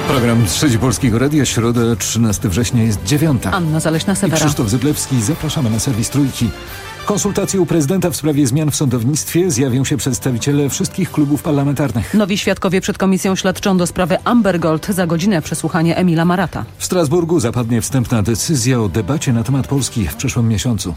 Program Trzeci Polskiego Radia, środa, 13 września jest 9. Anna Zaleśna-Sewera i Krzysztof Zyblewski. Zapraszamy na serwis Trójki. Konsultacje u prezydenta w sprawie zmian w sądownictwie. Zjawią się przedstawiciele wszystkich klubów parlamentarnych. Nowi świadkowie przed Komisją Śledczą do sprawy Amber Gold. Za godzinę przesłuchanie Emila Marata. W Strasburgu zapadnie wstępna decyzja o debacie na temat Polski w przyszłym miesiącu.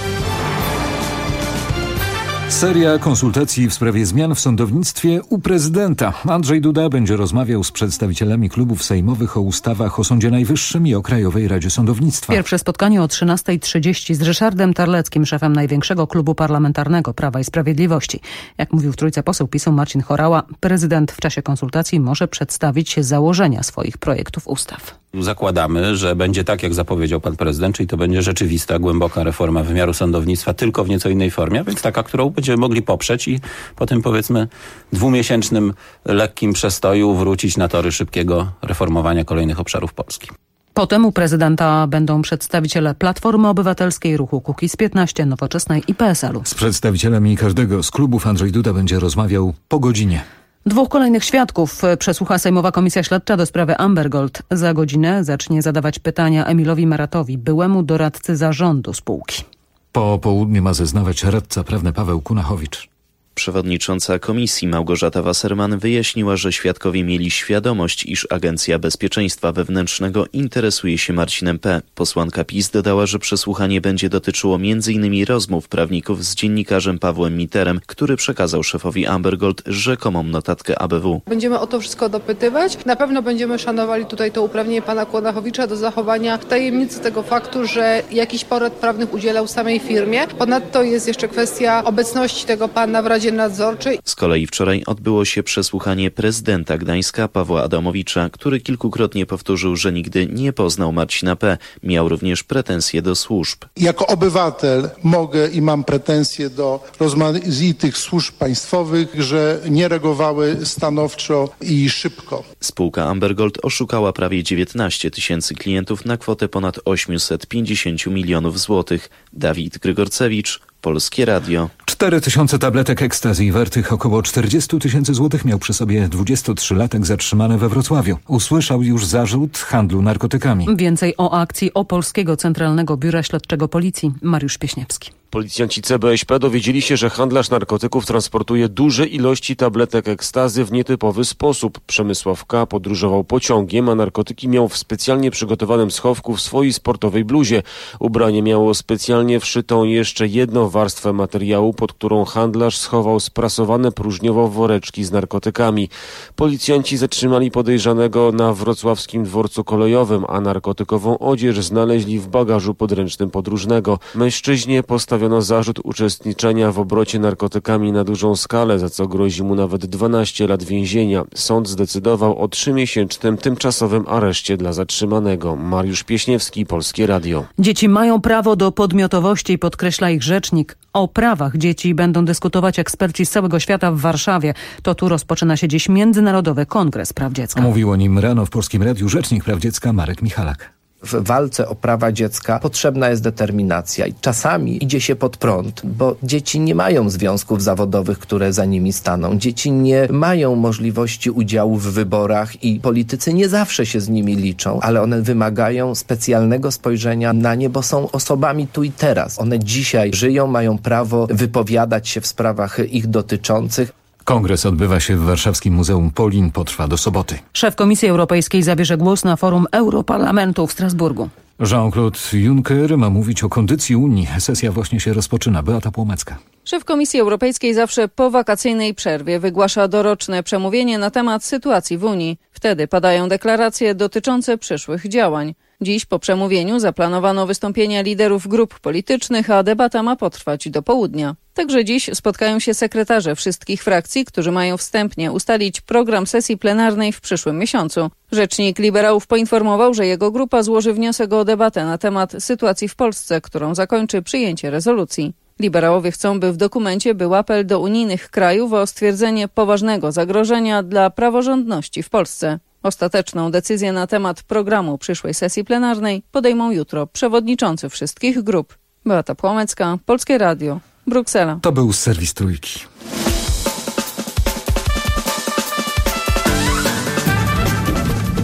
Seria konsultacji w sprawie zmian w sądownictwie u prezydenta. Andrzej Duda będzie rozmawiał z przedstawicielami klubów sejmowych o ustawach o Sądzie Najwyższym i o Krajowej Radzie Sądownictwa. Pierwsze spotkanie o 13:30 z Ryszardem Terleckim, szefem największego klubu parlamentarnego Prawa i Sprawiedliwości. Jak mówił w Trójce poseł PiS-u Marcin Horała, prezydent w czasie konsultacji może przedstawić założenia swoich projektów ustaw. Zakładamy, że będzie tak, jak zapowiedział pan prezydent, czyli to będzie rzeczywista, głęboka reforma wymiaru sądownictwa, tylko w nieco innej formie, więc taka, którą będziemy mogli poprzeć i po tym, powiedzmy, 2-miesięcznym lekkim przestoju wrócić na tory szybkiego reformowania kolejnych obszarów Polski. Potem u prezydenta będą przedstawiciele Platformy Obywatelskiej, Ruchu Kukiz15, Nowoczesnej i PSL-u. Z przedstawicielami każdego z klubów Andrzej Duda będzie rozmawiał po godzinie. 2 kolejnych świadków przesłucha Sejmowa Komisja Śledcza do sprawy Amber Gold. Za godzinę zacznie zadawać pytania Emilowi Maratowi, byłemu doradcy zarządu spółki. Po południu ma zeznawać radca prawny Paweł Kunachowicz. Przewodnicząca komisji Małgorzata Wasserman wyjaśniła, że świadkowie mieli świadomość, iż Agencja Bezpieczeństwa Wewnętrznego interesuje się Marcinem P. Posłanka PiS dodała, że przesłuchanie będzie dotyczyło m.in. rozmów prawników z dziennikarzem Pawłem Miterem, który przekazał szefowi Amber Gold rzekomą notatkę ABW. Będziemy o to wszystko dopytywać. Na pewno będziemy szanowali tutaj to uprawnienie pana Kunachowicza do zachowania tajemnicy tego faktu, że jakiś porad prawnych udzielał samej firmie. Ponadto jest jeszcze kwestia obecności tego pana w Radzie Nadzorczej. Z kolei wczoraj odbyło się przesłuchanie prezydenta Gdańska Pawła Adamowicza, który kilkukrotnie powtórzył, że nigdy nie poznał Marcina P. Miał również pretensje do służb. Jako obywatel mogę i mam pretensje do rozmaitych służb państwowych, że nie reagowały stanowczo i szybko. Spółka Amber Gold oszukała prawie 19 tysięcy klientów na kwotę ponad 850 milionów złotych. Dawid Grygorcewicz, Polskie Radio. 4000 tabletek ekstazji wartych około 40 000 złotych miał przy sobie 23-latek zatrzymany we Wrocławiu. Usłyszał już zarzut handlu narkotykami. Więcej o akcji Opolskiego Centralnego Biura Śledczego Policji. Mariusz Pieśniewski. Policjanci CBŚP dowiedzieli się, że handlarz narkotyków transportuje duże ilości tabletek ekstazy w nietypowy sposób. Przemysław K. podróżował pociągiem, a narkotyki miał w specjalnie przygotowanym schowku w swojej sportowej bluzie. Ubranie miało specjalnie wszytą jeszcze jedną warstwę materiału, pod którą handlarz schował sprasowane próżniowo woreczki z narkotykami. Policjanci zatrzymali podejrzanego na wrocławskim dworcu kolejowym, a narkotykową odzież znaleźli w bagażu podręcznym podróżnego. Mężczyźnie postawiono zarzut uczestniczenia w obrocie narkotykami na dużą skalę, za co grozi mu nawet 12 lat więzienia. Sąd zdecydował o 3-miesięcznym tymczasowym areszcie dla zatrzymanego. Mariusz Pieśniewski, Polskie Radio. Dzieci mają prawo do podmiotowości, podkreśla ich rzecznik. O prawach dzieci będą dyskutować eksperci z całego świata w Warszawie. To tu rozpoczyna się dziś Międzynarodowy Kongres Praw Dziecka. Mówił o nim rano w Polskim Radiu rzecznik praw dziecka Marek Michalak. W walce o prawa dziecka potrzebna jest determinacja i czasami idzie się pod prąd, bo dzieci nie mają związków zawodowych, które za nimi staną. Dzieci nie mają możliwości udziału w wyborach i politycy nie zawsze się z nimi liczą, ale one wymagają specjalnego spojrzenia na nie, bo są osobami tu i teraz. One dzisiaj żyją, mają prawo wypowiadać się w sprawach ich dotyczących. Kongres odbywa się w warszawskim Muzeum Polin, potrwa do soboty. Szef Komisji Europejskiej zabierze głos na forum Europarlamentu w Strasburgu. Jean-Claude Juncker ma mówić o kondycji Unii. Sesja właśnie się rozpoczyna. Beata Płomecka. Szef Komisji Europejskiej zawsze po wakacyjnej przerwie wygłasza doroczne przemówienie na temat sytuacji w Unii. Wtedy padają deklaracje dotyczące przyszłych działań. Dziś po przemówieniu zaplanowano wystąpienia liderów grup politycznych, a debata ma potrwać do południa. Także dziś spotkają się sekretarze wszystkich frakcji, którzy mają wstępnie ustalić program sesji plenarnej w przyszłym miesiącu. Rzecznik liberałów poinformował, że jego grupa złoży wniosek o debatę na temat sytuacji w Polsce, którą zakończy przyjęcie rezolucji. Liberałowie chcą, by w dokumencie był apel do unijnych krajów o stwierdzenie poważnego zagrożenia dla praworządności w Polsce. Ostateczną decyzję na temat programu przyszłej sesji plenarnej podejmą jutro przewodniczący wszystkich grup. Beata Płomecka, Polskie Radio, Bruksela. To był serwis Trójki.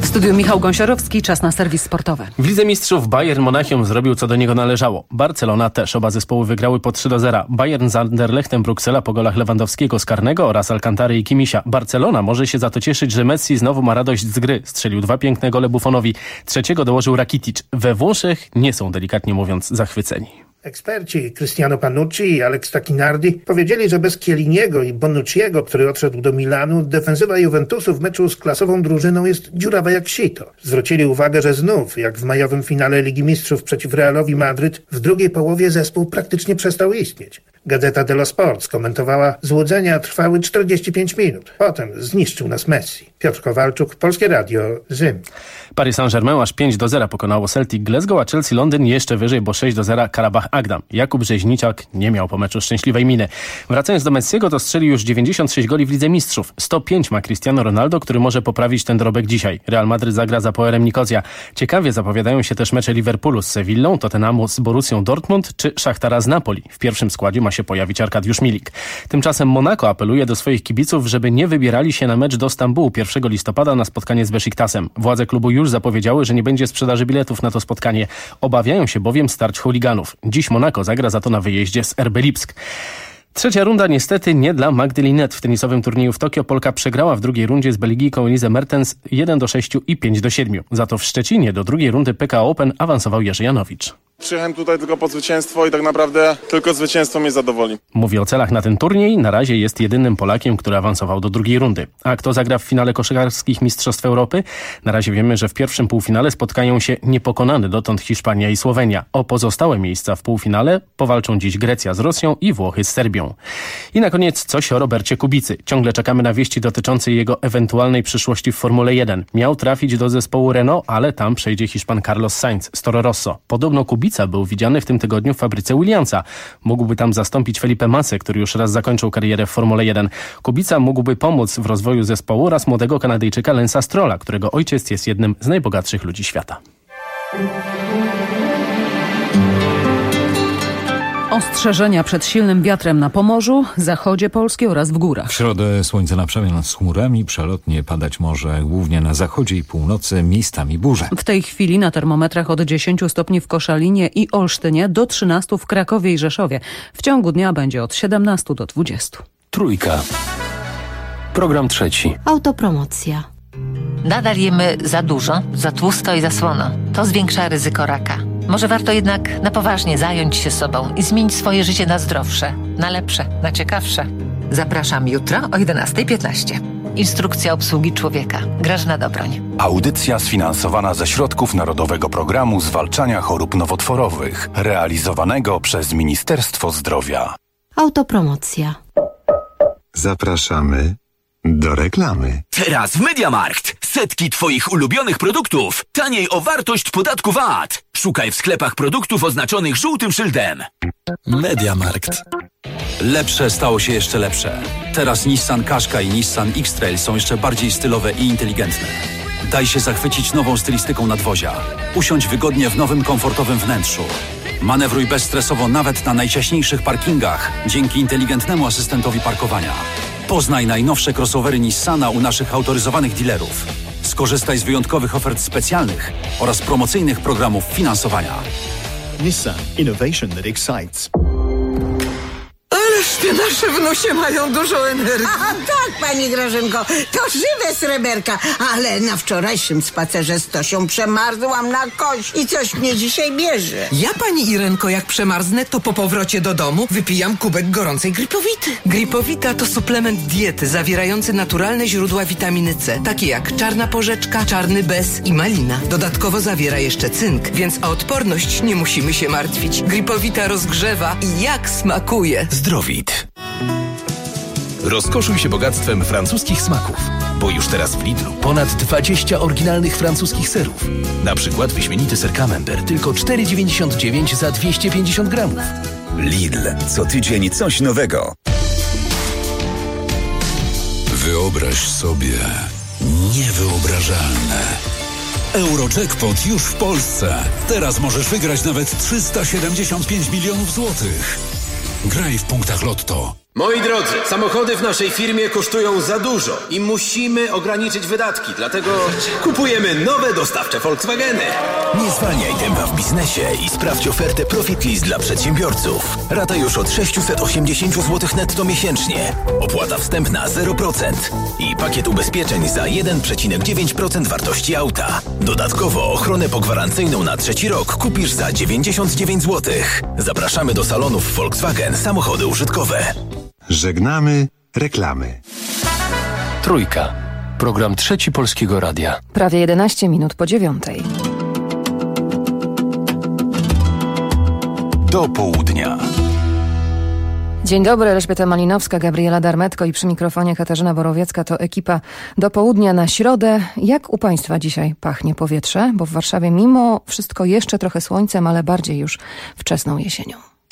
W studiu Michał Gąsiorowski, czas na serwis sportowy. W Lidze Mistrzów Bayern Monachium zrobił, co do niego należało. Barcelona też. Oba zespoły wygrały po 3-0. Bayern z Anderlechtem Bruksela po golach Lewandowskiego z karnego oraz Alcantary i Kimisia. Barcelona może się za to cieszyć, że Messi znowu ma radość z gry. Strzelił 2 piękne gole Buffonowi. Trzeciego dołożył Rakitic. We Włoszech nie są, delikatnie mówiąc, zachwyceni. Eksperci Cristiano Panucci i Alex Tacchinardi powiedzieli, że bez Chielliniego i Bonucciego, który odszedł do Milanu, defensywa Juventusu w meczu z klasową drużyną jest dziurawa jak sito. Zwrócili uwagę, że znów, jak w majowym finale Ligi Mistrzów przeciw Realowi Madryt, w drugiej połowie zespół praktycznie przestał istnieć. Gazeta dello Sport skomentowała: złudzenia trwały 45 minut. Potem zniszczył nas Messi. Piotr Kowalczuk, Polskie Radio, Rzym. Paris Saint-Germain aż 5-0 pokonało Celtic Glasgow, a Chelsea Londyn jeszcze wyżej, bo 6-0 Karabach Agdam. Jakub Rzeźniciak nie miał po meczu szczęśliwej miny. Wracając do Messiego, to strzelił już 96 goli w Lidze Mistrzów. 105 ma Cristiano Ronaldo, który może poprawić ten dorobek dzisiaj. Real Madryt zagra za Apoelem Nikozja. Ciekawie zapowiadają się też mecze Liverpoolu z Sewillą, Tottenhamu z Borussią Dortmund czy Szachtara z Napoli. W pierwszym składzie ma się pojawić Arkadiusz Milik. Tymczasem Monako apeluje do swoich kibiców, żeby nie wybierali się na mecz do Stambułu 1 listopada na spotkanie z Besziktasem. Władze klubu już zapowiedziały, że nie będzie sprzedaży biletów na to spotkanie. Obawiają się bowiem starć chuliganów. Dziś Monako zagra za to na wyjeździe z RB Lipsk. Trzecia runda niestety nie dla Magdy Linette. W tenisowym turnieju w Tokio Polka przegrała w drugiej rundzie z Belgijką Elizę Mertens 1-6 i 5-7. Za to w Szczecinie do drugiej rundy PKO Open awansował Jerzy Janowicz. Przyjechałem tutaj tylko po zwycięstwo i tak naprawdę tylko zwycięstwo mnie zadowoli. Mówi o celach na ten turniej. Na razie jest jedynym Polakiem, który awansował do drugiej rundy. A kto zagra w finale koszykarskich Mistrzostw Europy? Na razie wiemy, że w pierwszym półfinale spotkają się niepokonane dotąd Hiszpania i Słowenia. O pozostałe miejsca w półfinale powalczą dziś Grecja z Rosją i Włochy z Serbią. I na koniec coś o Robercie Kubicy. Ciągle czekamy na wieści dotyczące jego ewentualnej przyszłości w Formule 1. Miał trafić do zespołu Renault, ale tam przejdzie Hiszpan Carlos Sainz z Toro Rosso. Podobno Kubica był widziany w tym tygodniu w fabryce Williamsa. Mógłby tam zastąpić Felipe Massę, który już raz zakończył karierę w Formule 1. Kubica mógłby pomóc w rozwoju zespołu oraz młodego Kanadyjczyka Lensa Strolla, którego ojciec jest jednym z najbogatszych ludzi świata. Ostrzeżenia przed silnym wiatrem na Pomorzu, zachodzie Polski oraz w górach. W środę słońce na przemian z chmurami, przelotnie padać może głównie na zachodzie i północy, miejscami burze. W tej chwili na termometrach od 10 stopni w Koszalinie i Olsztynie do 13 w Krakowie i Rzeszowie. W ciągu dnia będzie od 17 do 20. Trójka. Program trzeci. Autopromocja. Nadal jemy za dużo, za tłusto i za słono. To zwiększa ryzyko raka. Może warto jednak na poważnie zająć się sobą i zmienić swoje życie na zdrowsze, na lepsze, na ciekawsze. Zapraszam jutro o 11:15. Instrukcja obsługi człowieka. Grażyna Dobroń. Audycja sfinansowana ze środków Narodowego Programu Zwalczania Chorób Nowotworowych, realizowanego przez Ministerstwo Zdrowia. Autopromocja. Zapraszamy do reklamy. Teraz w MediaMarkt. Setki Twoich ulubionych produktów. Taniej o wartość podatku VAT. Szukaj w sklepach produktów oznaczonych żółtym szyldem. MediaMarkt. Lepsze stało się jeszcze lepsze. Teraz Nissan Qashqai i Nissan X-Trail są jeszcze bardziej stylowe i inteligentne. Daj się zachwycić nową stylistyką nadwozia. Usiądź wygodnie w nowym, komfortowym wnętrzu. Manewruj bezstresowo nawet na najciaśniejszych parkingach dzięki inteligentnemu asystentowi parkowania. Poznaj najnowsze crossovery Nissana u naszych autoryzowanych dealerów. Skorzystaj z wyjątkowych ofert specjalnych oraz promocyjnych programów finansowania. Nissan. Innovation that excites. Ależ te nasze wnusie mają dużo energii. A tak, pani Grażynko, to żywe sreberka, ale na wczorajszym spacerze z Tosią przemarzłam na kość i coś mnie dzisiaj bierze. Ja, pani Irenko, jak przemarznę, to po powrocie do domu wypijam kubek gorącej Gripowity. Gripowita to suplement diety zawierający naturalne źródła witaminy C, takie jak czarna porzeczka, czarny bez i malina. Dodatkowo zawiera jeszcze cynk, więc o odporność nie musimy się martwić. Gripowita rozgrzewa i jak smakuje. Zdrowit. Rozkoszuj się bogactwem francuskich smaków, bo już teraz w Lidlu ponad 20 oryginalnych francuskich serów. Na przykład wyśmienity ser Camembert tylko 4,99 za 250 gramów. Lidl. Co tydzień coś nowego. Wyobraź sobie niewyobrażalne. Eurojackpot już w Polsce. Teraz możesz wygrać nawet 375 milionów złotych. Graj w punktach Lotto. Moi drodzy, samochody w naszej firmie kosztują za dużo i musimy ograniczyć wydatki, dlatego kupujemy nowe dostawcze Volkswageny. Nie zwalniaj tempa w biznesie i sprawdź ofertę Profit Lease dla przedsiębiorców. Rata już od 680 zł netto miesięcznie. Opłata wstępna 0% i pakiet ubezpieczeń za 1,9% wartości auta. Dodatkowo ochronę pogwarancyjną na 3. rok kupisz za 99 zł. Zapraszamy do salonów Volkswagen Samochody Użytkowe. Żegnamy reklamy. Trójka. Program Trzeci Polskiego Radia. Prawie 11 minut po 9:00. Do południa. Dzień dobry, Elżbieta Malinowska, Gabriela Darmetko i przy mikrofonie Katarzyna Borowiecka. To ekipa Do południa na środę. Jak u Państwa dzisiaj pachnie powietrze? Bo w Warszawie mimo wszystko jeszcze trochę słońcem, ale bardziej już wczesną jesienią.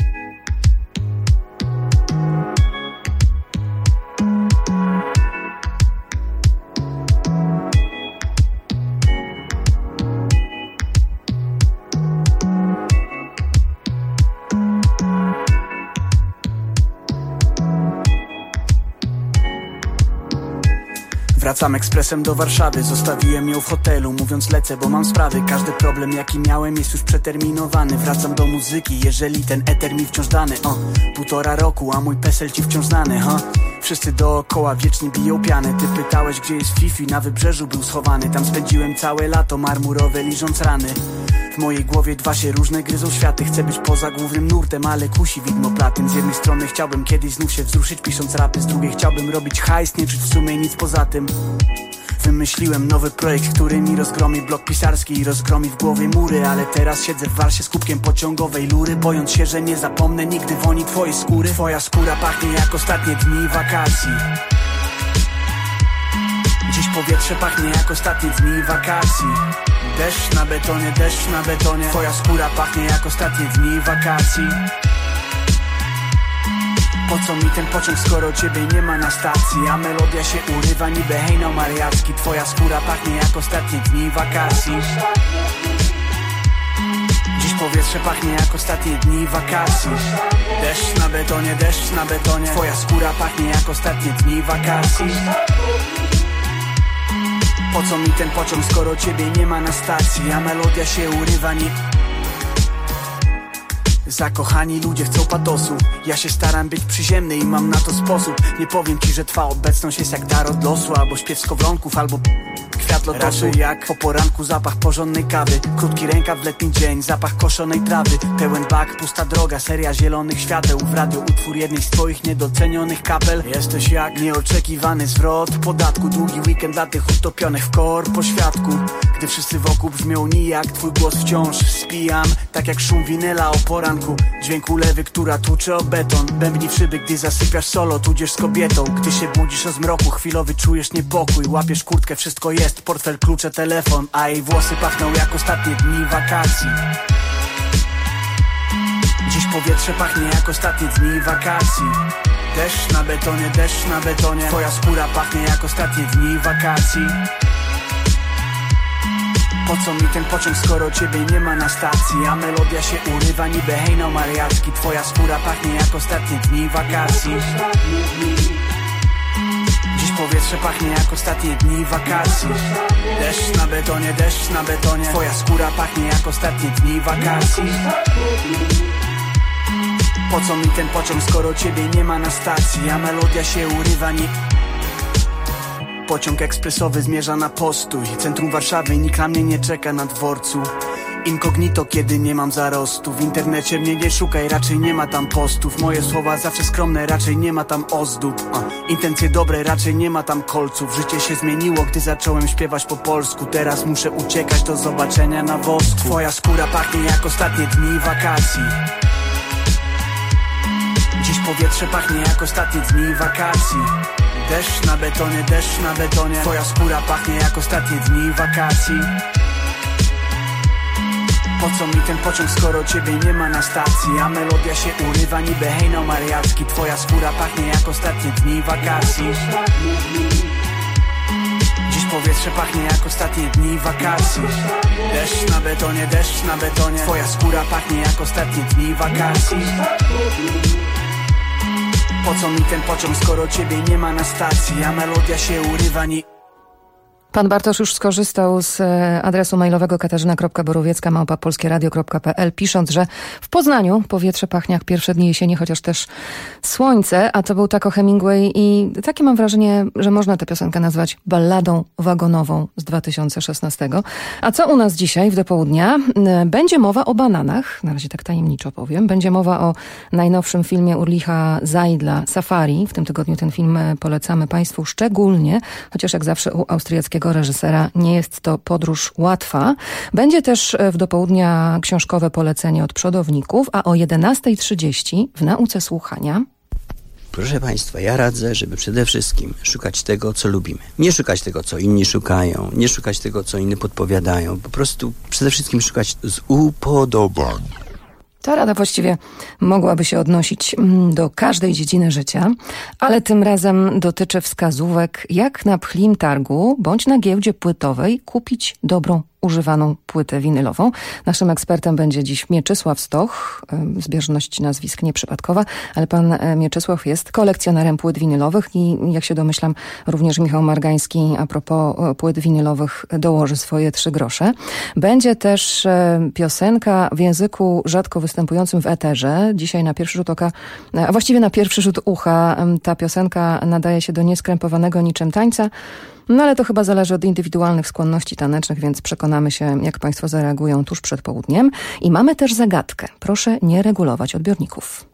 Wracam ekspresem do Warszawy, zostawiłem ją w hotelu, mówiąc lecę, bo mam sprawy. Każdy problem jaki miałem jest już przeterminowany. Wracam do muzyki, jeżeli ten eter mi wciąż dany. 1,5 roku, a mój PESEL ci wciąż znany, Wszyscy dookoła wiecznie biją pianę. Ty pytałeś, gdzie jest Fifi, na Wybrzeżu był schowany. Tam spędziłem całe lato marmurowe, liżąc rany. W mojej głowie dwa się różne gryzą światy. Chcę być poza głównym nurtem, ale kusi widmo platyn. Z jednej strony chciałbym kiedyś znów się wzruszyć pisząc rapy, z drugiej chciałbym robić hajs, nie czuć w sumie nic poza tym. Wymyśliłem nowy projekt, który mi rozgromi blok pisarski i rozgromi w głowie mury. Ale teraz siedzę w Warsie z kubkiem pociągowej lury, bojąc się, że nie zapomnę nigdy woni twojej skóry. Twoja skóra pachnie jak ostatnie dni wakacji. Dziś powietrze pachnie jak ostatnie dni wakacji. Deszcz na betonie, deszcz na betonie. Twoja skóra pachnie jak ostatnie dni wakacji. Po co mi ten pociąg, skoro ciebie nie ma na stacji? A melodia się urywa niby hejnał mariacki. Twoja skóra pachnie jak ostatnie dni wakacji. Dziś powietrze pachnie jak ostatnie dni wakacji. Deszcz na betonie, deszcz na betonie. Twoja skóra pachnie jak ostatnie dni wakacji. Po co mi ten pociąg, skoro ciebie nie ma na stacji? A melodia się urywa Zakochani ludzie chcą patosu. Ja się staram być przyziemny i mam na to sposób. Nie powiem ci, że twa obecność jest jak dar od losu, albo śpiew skowronków, albo kwiat lotosu. Raczej jak po poranku zapach porządnej kawy, krótki rękaw w letni dzień, zapach koszonej trawy. Pełen bak, pusta droga, seria zielonych świateł. W radio utwór jednej z twoich niedocenionych kapel. Jesteś jak nieoczekiwany zwrot podatku. Długi weekend dla tych utopionych w korpo świadku. Gdy wszyscy wokół brzmią nijak, twój głos wciąż spijam. Tak jak szum winyla o poranku, dźwięk ulewy, która tłucze o beton. Bębni w szyby, gdy zasypiasz solo, tudzież z kobietą. Gdy się budzisz o zmroku, chwilowy czujesz niepokój. Łapiesz kurtkę, wszystko jest, portfel, klucze, telefon. A jej włosy pachną jak ostatnie dni wakacji. Dziś powietrze pachnie jak ostatnie dni wakacji. Deszcz na betonie, deszcz na betonie. Twoja skóra pachnie jak ostatnie dni wakacji. Po co mi ten pociąg, skoro ciebie nie ma na stacji? A melodia się urywa niby hejnał mariacki. Twoja skóra pachnie jak ostatnie dni wakacji. Dziś powietrze pachnie jak ostatnie dni wakacji. Deszcz na betonie, deszcz na betonie. Twoja skóra pachnie jak ostatnie dni wakacji. Po co mi ten pociąg, skoro ciebie nie ma na stacji? A melodia się urywa Pociąg ekspresowy zmierza na postój. Centrum Warszawy, nikt na mnie nie czeka na dworcu. Incognito, kiedy nie mam zarostu. W internecie mnie nie szukaj, raczej nie ma tam postów. Moje słowa zawsze skromne, raczej nie ma tam ozdób. Intencje dobre, raczej nie ma tam kolców. Życie się zmieniło, gdy zacząłem śpiewać po polsku. Teraz muszę uciekać, do zobaczenia na wosku. Twoja skóra pachnie jak ostatnie dni wakacji. Dziś powietrze pachnie jak ostatnie dni wakacji. Deszcz na betonie, deszcz na betonie. Twoja skóra pachnie jak ostatnie dni wakacji. Po co mi ten pociąg, skoro ciebie nie ma na stacji? A melodia się urywa niby hejnał mariacki. Twoja skóra pachnie jak ostatnie dni wakacji. Dziś powietrze pachnie jak ostatnie dni wakacji. Deszcz na betonie, deszcz na betonie. Twoja skóra pachnie jak ostatnie dni wakacji. po co mi ten pociąg, skoro ciebie nie ma na stacji, a melodia się urywa, Pan Bartosz już skorzystał z adresu mailowego katarzyna.borowiecka@polskieradio.pl, pisząc, że w Poznaniu powietrze pachnie jak pierwsze dni jesieni, chociaż też słońce, a to był Taco Hemingway i takie mam wrażenie, że można tę piosenkę nazwać balladą wagonową z 2016. A co u nas dzisiaj w do południa? Będzie mowa o bananach, na razie tak tajemniczo powiem. Będzie mowa o najnowszym filmie Ulricha Seidla, Safari. W tym tygodniu ten film polecamy Państwu szczególnie, chociaż jak zawsze u austriackiego reżysera nie jest to podróż łatwa. Będzie też w do południa książkowe polecenie od przodowników, a o 11:30 w nauce słuchania. Proszę Państwa, ja radzę, żeby przede wszystkim szukać tego, co lubimy. Nie szukać tego, co inni szukają, nie szukać tego, co inni podpowiadają. Po prostu przede wszystkim szukać z upodobań. Ta rada właściwie mogłaby się odnosić do każdej dziedziny życia, ale tym razem dotyczy wskazówek, jak na pchlim targu bądź na giełdzie płytowej kupić dobrą, używaną płytę winylową. Naszym ekspertem będzie dziś Mieczysław Stoch, zbieżność nazwisk nieprzypadkowa, ale pan Mieczysław jest kolekcjonerem płyt winylowych i jak się domyślam również Michał Margański a propos płyt winylowych dołoży swoje 3 grosze. Będzie też piosenka w języku rzadko występującym w eterze. Dzisiaj na pierwszy rzut oka, a właściwie na pierwszy rzut ucha ta piosenka nadaje się do nieskrępowanego niczym tańca. No ale to chyba zależy od indywidualnych skłonności tanecznych, więc przekonamy się, jak Państwo zareagują tuż przed południem. I mamy też zagadkę. Proszę nie regulować odbiorników.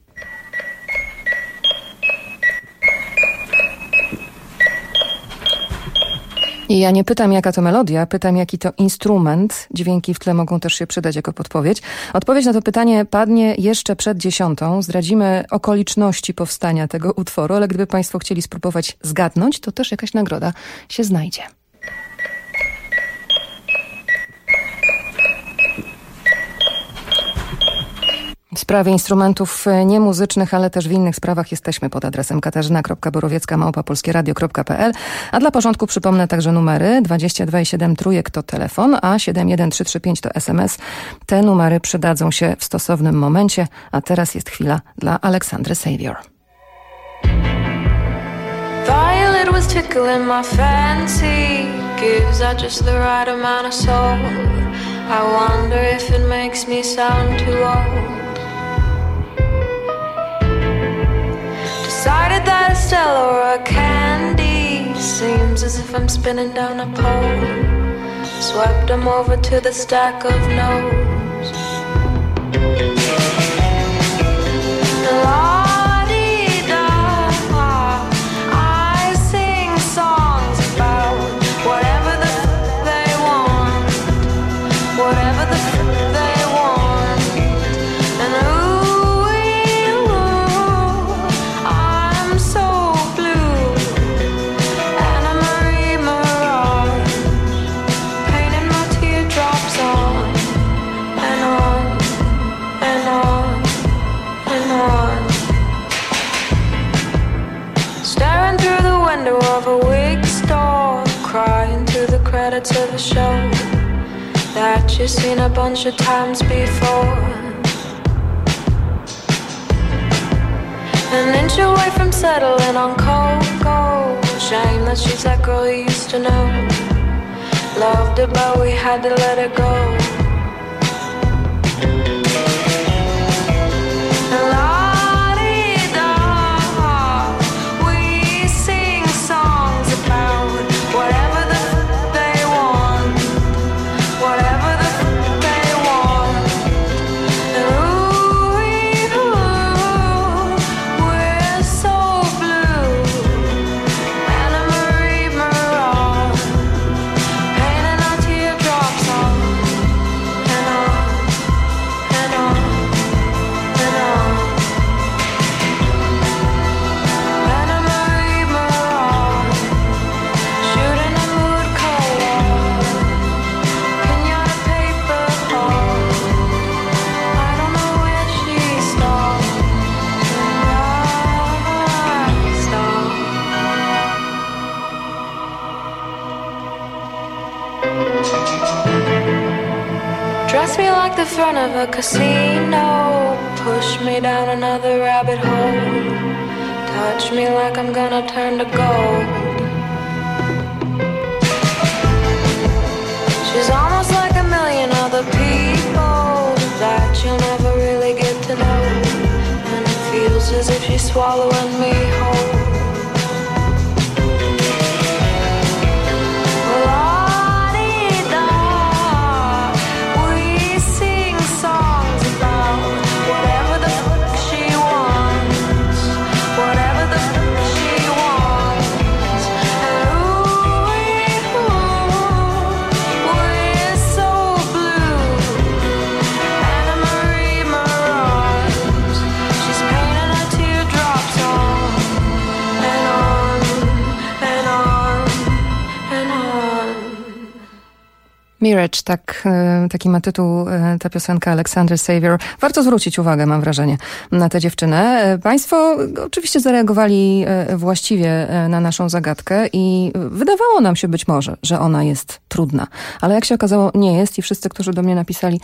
I ja nie pytam, jaka to melodia, pytam, jaki to instrument. Dźwięki w tle mogą też się przydać jako podpowiedź. Odpowiedź na to pytanie padnie jeszcze przed 10:00. Zdradzimy okoliczności powstania tego utworu, ale gdyby Państwo chcieli spróbować zgadnąć, to też jakaś nagroda się znajdzie. W sprawie instrumentów niemuzycznych, ale też w innych sprawach jesteśmy pod adresem katarzyna.borowiecka@polskieradio.pl. A dla porządku przypomnę także numery 22 i 7 trójek to telefon, a 71335 to SMS. Te numery przydadzą się w stosownym momencie, a teraz jest chwila dla Aleksandry Savior. Violet was tickling my fancy, gives out just the right amount of soul. I wonder if it makes me sound too old. Decided that a Stella or a candy seems as if I'm spinning down a pole. Swept them over to the stack of no's. I sing songs about whatever the they want, whatever the they want, and I'm so blue. Anna Marie Mirage, painting my teardrops on and on and on and on. Staring through the window of a wig store, crying to the credits of a show that you've seen a bunch of times before. An inch away from settling on Coco. Shame that she's that girl you used to know. Loved her but we had to let her go. Dress me like the front of a casino, push me down another rabbit hole. touch me like I'm gonna turn to gold. She's almost like a million other people that you'll never really get to know. And it feels as if she's swallowing me whole. Mirage, taki ma tytuł ta piosenka, Alexander Savior. Warto zwrócić uwagę, mam wrażenie, na tę dziewczynę. Państwo oczywiście zareagowali właściwie na naszą zagadkę i wydawało nam się być może, że ona jest trudna. Ale jak się okazało, nie jest i wszyscy, którzy do mnie napisali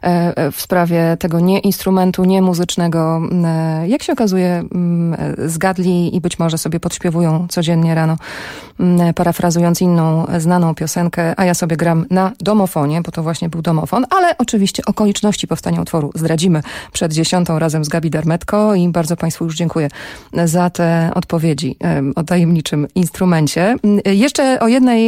w sprawie tego nie instrumentu, nie muzycznego, jak się okazuje, zgadli i być może sobie podśpiewują codziennie rano, parafrazując inną znaną piosenkę, a ja sobie gram na domofonie, bo to właśnie był domofon, ale oczywiście okoliczności powstania utworu zdradzimy przed 10 razem z Gabi Darmetko i bardzo Państwu już dziękuję za te odpowiedzi o tajemniczym instrumencie. Jeszcze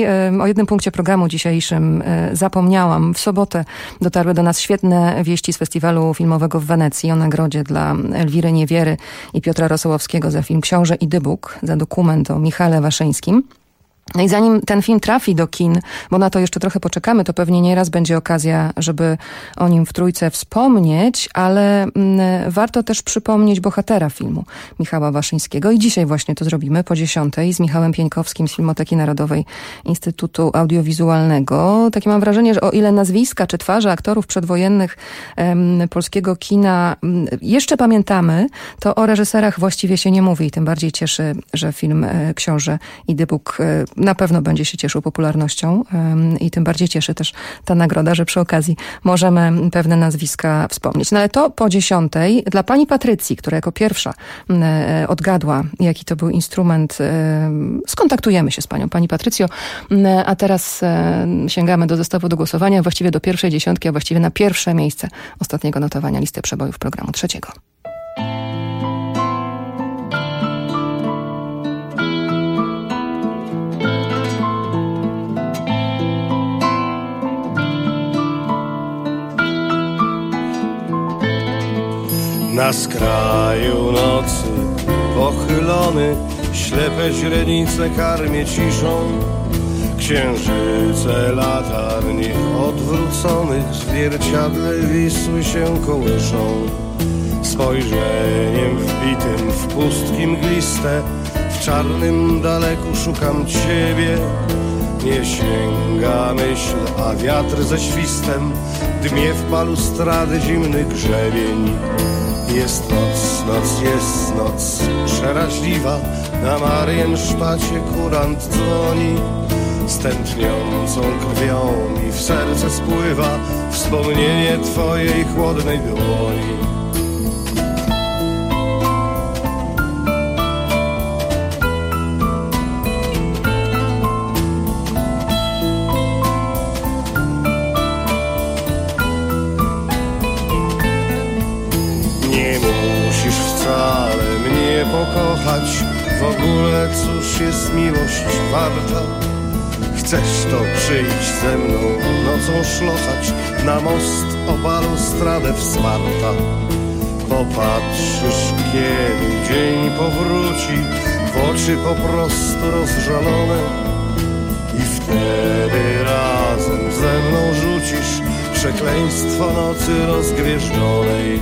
o jednym punkcie programu dzisiejszym zapomniałam. W sobotę dotarły do nas świetne wieści z festiwalu filmowego w Wenecji o nagrodzie dla Elwiry Niewiery i Piotra Rosołowskiego za film Książę i Dybuk, za dokument o Michale Waszyńskim. No i zanim ten film trafi do kin, bo na to jeszcze trochę poczekamy, to pewnie nieraz będzie okazja, żeby o nim w Trójce wspomnieć, ale warto też przypomnieć bohatera filmu, Michała Waszyńskiego. I dzisiaj właśnie to zrobimy po 10 z Michałem Pieńkowskim z Filmoteki Narodowej Instytutu Audiowizualnego. Takie mam wrażenie, że o ile nazwiska czy twarze aktorów przedwojennych polskiego kina jeszcze pamiętamy, to o reżyserach właściwie się nie mówi i tym bardziej cieszy, że film Książę i Dybuk na pewno będzie się cieszył popularnością i tym bardziej cieszy też ta nagroda, że przy okazji możemy pewne nazwiska wspomnieć. No ale to po 10 dla pani Patrycji, która jako pierwsza odgadła, jaki to był instrument. Skontaktujemy się z panią, pani Patrycjo, a teraz sięgamy do zestawu do głosowania, właściwie do pierwszej 10, a właściwie na pierwsze miejsce ostatniego notowania listy przebojów programu 3. Na skraju nocy pochylony, ślepe źrenice karmię ciszą. Księżyce latarni odwróconych w zwierciadle Wisły się kołyszą. Spojrzeniem wbitym w pustki mgliste, w czarnym daleku szukam ciebie. Nie sięga myśl, a wiatr ze świstem dmie w balustrady zimny grzebień. Jest noc, jest noc przeraźliwa, na Mariensztacie kurant dzwoni. Z tętniącą krwią mi w serce spływa wspomnienie twojej chłodnej dłoni. Pokochać w ogóle, cóż jest miłość warta? Chcesz to przyjść ze mną, nocą szlochać na most o balustradę wsparta. Popatrzysz, kiedy dzień powróci, w oczy po prostu rozżalone i wtedy razem ze mną rzucisz przekleństwo nocy rozgwieżdżonej.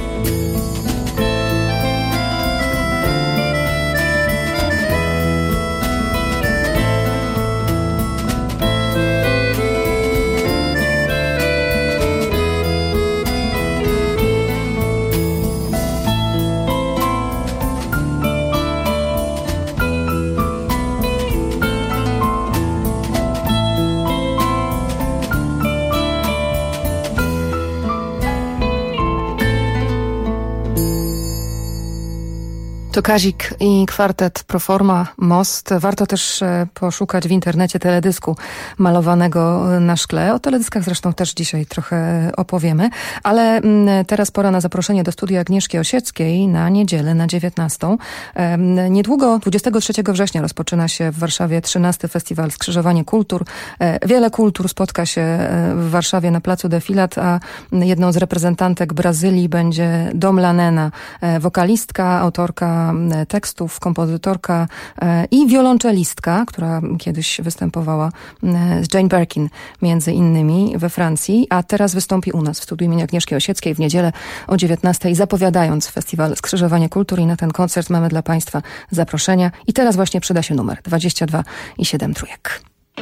To Kazik i kwartet Proforma Most. Warto też poszukać w internecie teledysku malowanego na szkle. O teledyskach zresztą też dzisiaj trochę opowiemy. Ale teraz pora na zaproszenie do studia Agnieszki Osieckiej na niedzielę na 19. Niedługo, 23 września rozpoczyna się w Warszawie 13. Festiwal Skrzyżowanie Kultur. Wiele kultur spotka się w Warszawie na placu Defilat, a jedną z reprezentantek Brazylii będzie Domla Nena, wokalistka, autorka tekstów, kompozytorka i wiolonczelistka, która kiedyś występowała z Jane Birkin między innymi we Francji, a teraz wystąpi u nas w studiu imienia Agnieszki Osieckiej w niedzielę o 19, zapowiadając festiwal Skrzyżowanie Kultur i na ten koncert mamy dla Państwa zaproszenia. I teraz właśnie przyda się numer 22 i 7 trójek.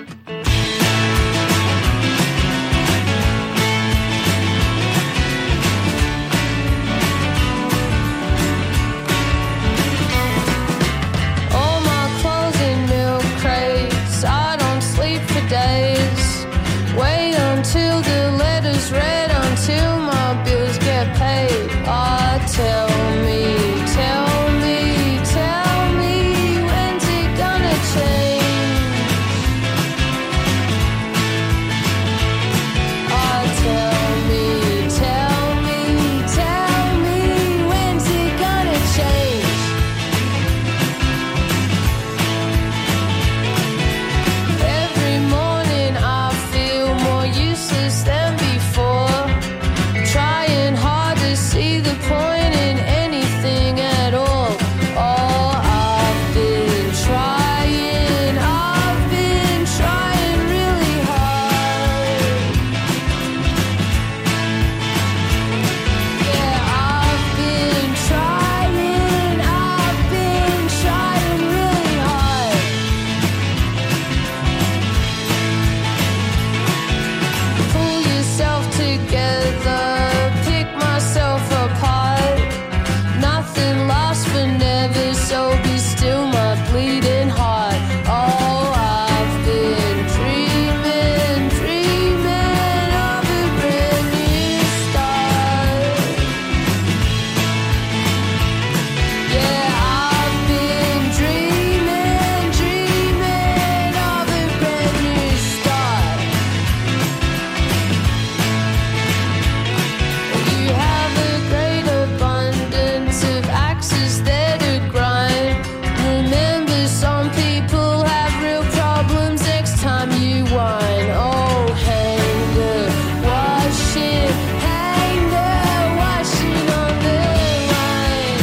Until the letter's read, until my bills get paid. Tell me, when's it gonna change? Tell me, when's it gonna change? Every morning I feel more useless than before, trying hard to see the point in anything at all. Oh, I've been trying really hard. Yeah, I've been trying really hard. Pull yourself together, pick myself apart. Nothing lasts forever, so be still my bleeding heart. Oh, I've been dreaming of a brand new start. Yeah, I've been dreaming of a brand new start. You have a great abundance of axes there to grind. Remember, some people have real problems next time you whine. Oh, hang the washing on the line.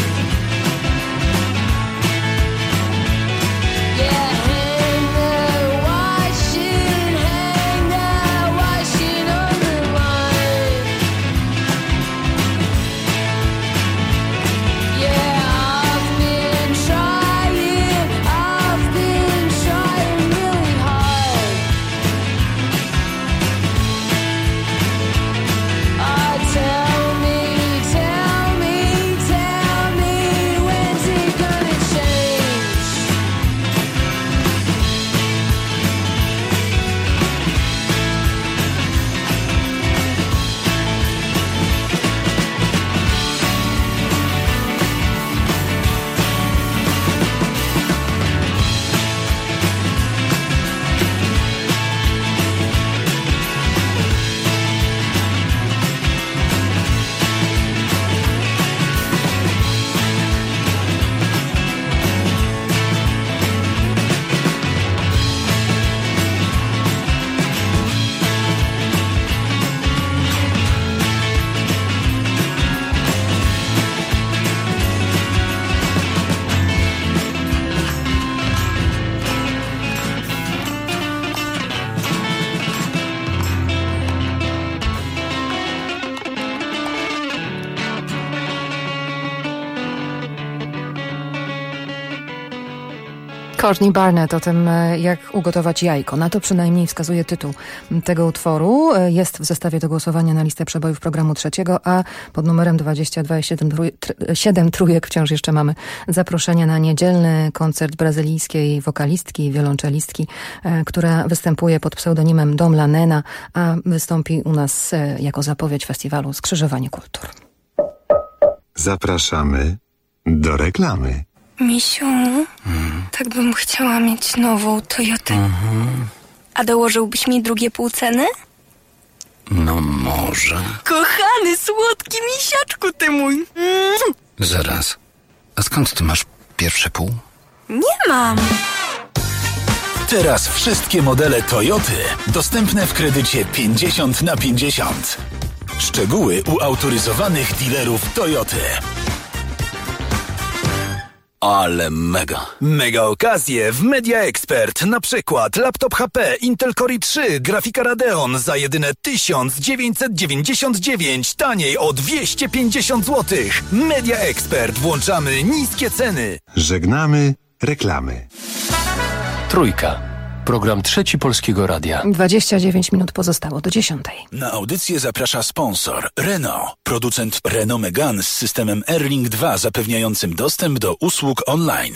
Yeah, hang the washing on the line. Yeah, I've been trying really hard. Tell me, when's it gonna change? Courtney Barnett o tym, jak ugotować jajko. Na to przynajmniej wskazuje tytuł tego utworu. Jest w zestawie do głosowania na listę przebojów programu trzeciego, a pod numerem 22 i 7 trójek wciąż jeszcze mamy zaproszenie na niedzielny koncert brazylijskiej wokalistki i wiolonczelistki, która występuje pod pseudonimem Domla Nena, a wystąpi u nas jako zapowiedź festiwalu Skrzyżowanie Kultur. Zapraszamy do reklamy. Misiu, tak bym chciała mieć nową Toyotę. A dołożyłbyś mi drugie pół ceny? No może. Kochany, słodki misiaczku ty mój. Zaraz. A skąd ty masz pierwsze pół? Nie mam. Teraz wszystkie modele Toyoty dostępne w kredycie 50/50. Szczegóły u autoryzowanych dealerów Toyoty. Ale mega. Mega okazje w Media Expert. Na przykład laptop HP Intel Core i3, grafika Radeon za jedyne 1999, taniej o 250 zł. Media Expert. Włączamy niskie ceny. Żegnamy reklamy. Trójka. Program Trzeci Polskiego Radia. 29 minut pozostało do 10. Na audycję zaprasza sponsor Renault, producent Renault Megane z systemem Airlink 2 zapewniającym dostęp do usług online.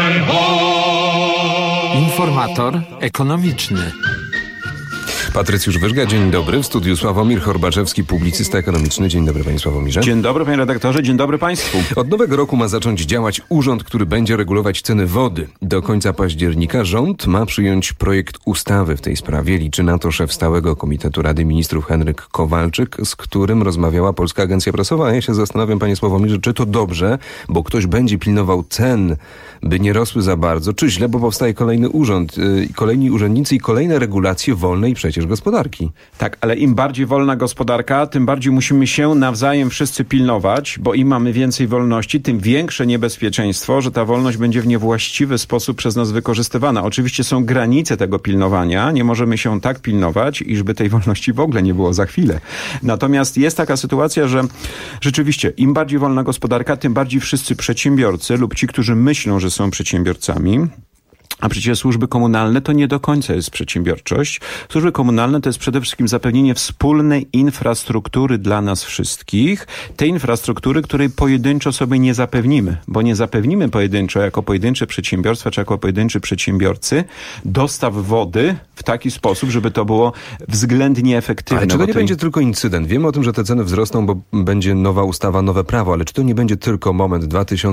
Informator ekonomiczny. Patrycjusz Wyżga, dzień dobry. W studiu Sławomir Horbaczewski, publicysta ekonomiczny. Dzień dobry, panie Sławomirze. Dzień dobry, panie redaktorze, dzień dobry państwu. Od nowego roku ma zacząć działać urząd, który będzie regulować ceny wody. Do końca października rząd ma przyjąć projekt ustawy w tej sprawie. Liczy na to szef Stałego Komitetu Rady Ministrów Henryk Kowalczyk, z którym rozmawiała Polska Agencja Prasowa. A ja się zastanawiam, panie Sławomirze, czy to dobrze, bo ktoś będzie pilnował cen, by nie rosły za bardzo, czy źle, bo powstaje kolejny urząd, kolejni urzędnicy i kolejne regulacje wolnej przecież gospodarki. Tak, ale im bardziej wolna gospodarka, tym bardziej musimy się nawzajem wszyscy pilnować, bo im mamy więcej wolności, tym większe niebezpieczeństwo, że ta wolność będzie w niewłaściwy sposób przez nas wykorzystywana. Oczywiście są granice tego pilnowania, nie możemy się tak pilnować, iżby tej wolności w ogóle nie było za chwilę. Natomiast jest taka sytuacja, że rzeczywiście im bardziej wolna gospodarka, tym bardziej wszyscy przedsiębiorcy lub ci, którzy myślą, że są przedsiębiorcami. A przecież służby komunalne to nie do końca jest przedsiębiorczość. Służby komunalne to jest przede wszystkim zapewnienie wspólnej infrastruktury dla nas wszystkich. Tej infrastruktury, której pojedynczo sobie nie zapewnimy. Bo nie zapewnimy pojedynczo, jako pojedyncze przedsiębiorstwa, czy jako pojedynczy przedsiębiorcy, dostaw wody w taki sposób, żeby to było względnie efektywne. Ale czy to nie będzie tylko incydent? Wiemy o tym, że te ceny wzrosną, bo będzie nowa ustawa, nowe prawo, ale czy to nie będzie tylko moment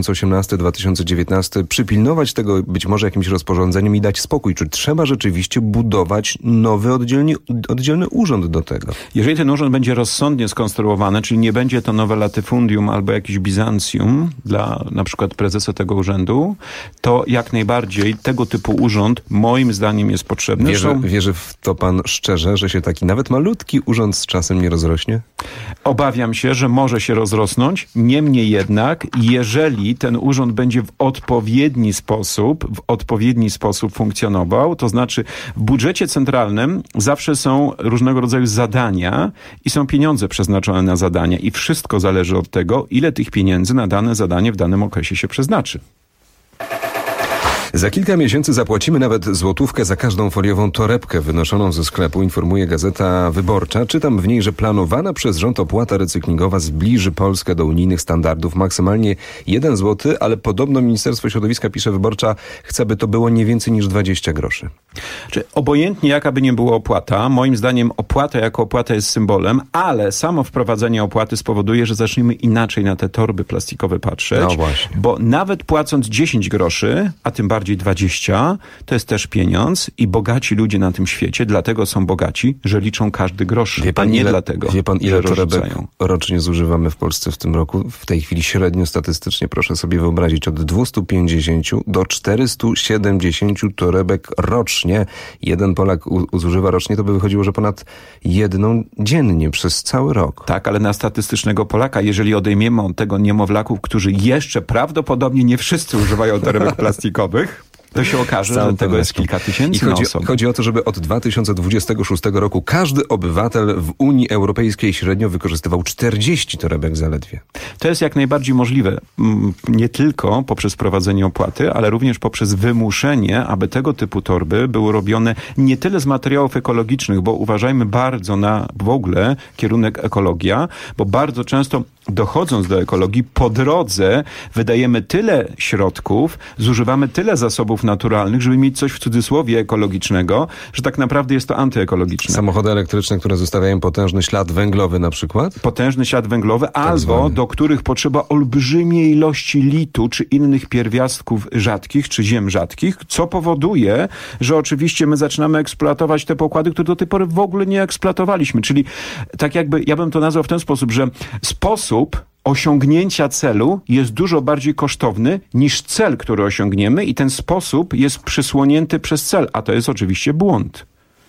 2018-2019 przypilnować tego być może jakimś rozporządzeniem i dać spokój? Czy trzeba rzeczywiście budować nowy oddzielny urząd do tego? Jeżeli ten urząd będzie rozsądnie skonstruowany, czyli nie będzie to nowe latyfundium albo jakiś Bizancjum dla na przykład prezesa tego urzędu, to jak najbardziej tego typu urząd moim zdaniem jest potrzebny. Wierzy w to pan szczerze, że się taki nawet malutki urząd z czasem nie rozrośnie? Obawiam się, że może się rozrosnąć. Niemniej jednak, jeżeli ten urząd będzie w odpowiedni sposób funkcjonował, to znaczy w budżecie centralnym zawsze są różnego rodzaju zadania i są pieniądze przeznaczone na zadania i wszystko zależy od tego, ile tych pieniędzy na dane zadanie w danym okresie się przeznaczy. Za kilka miesięcy zapłacimy nawet złotówkę za każdą foliową torebkę wynoszoną ze sklepu, informuje Gazeta Wyborcza. Czytam w niej, że planowana przez rząd opłata recyklingowa zbliży Polskę do unijnych standardów. Maksymalnie 1 zł, ale podobno Ministerstwo Środowiska, pisze Wyborcza, chce, by to było nie więcej niż 20 groszy. Obojętnie jaka by nie była opłata, moim zdaniem opłata jako opłata jest symbolem, ale samo wprowadzenie opłaty spowoduje, że zaczniemy inaczej na te torby plastikowe patrzeć. No właśnie. Bo nawet płacąc 10 groszy, a tym bardziej 20, to jest też pieniądz i bogaci ludzie na tym świecie dlatego są bogaci, że liczą każdy grosz, wie pan, a nie dlatego, wie pan, ile że torebek rozrzucają. rocznie zużywamy w Polsce w tym roku? W tej chwili średnio statystycznie, proszę sobie wyobrazić, od 250 do 470 torebek rocznie. Jeden Polak zużywa rocznie, to by wychodziło, że ponad 1 dziennie przez cały rok. Tak, ale na statystycznego Polaka, jeżeli odejmiemy od tego niemowlaków, którzy jeszcze prawdopodobnie nie wszyscy używają torebek plastikowych, to się okaże, że tego jest kilka tysięcy osób. Chodzi o to, żeby od 2026 roku każdy obywatel w Unii Europejskiej średnio wykorzystywał 40 torebek zaledwie. To jest jak najbardziej możliwe. Nie tylko poprzez wprowadzenie opłaty, ale również poprzez wymuszenie, aby tego typu torby były robione nie tyle z materiałów ekologicznych, bo uważajmy bardzo na w ogóle kierunek ekologia, bo bardzo często dochodząc do ekologii, po drodze wydajemy tyle środków, zużywamy tyle zasobów naturalnych, żeby mieć coś w cudzysłowie ekologicznego, że tak naprawdę jest to antyekologiczne. Samochody elektryczne, które zostawiają potężny ślad węglowy na przykład? Potężny ślad węglowy, albo do których potrzeba olbrzymiej ilości litu, czy innych pierwiastków rzadkich, czy ziem rzadkich, co powoduje, że oczywiście my zaczynamy eksploatować te pokłady, które do tej pory w ogóle nie eksploatowaliśmy. Czyli tak jakby, ja bym to nazwał w ten sposób, że sposób osiągnięcia celu jest dużo bardziej kosztowny niż cel, który osiągniemy, i ten sposób jest przysłonięty przez cel, a to jest oczywiście błąd.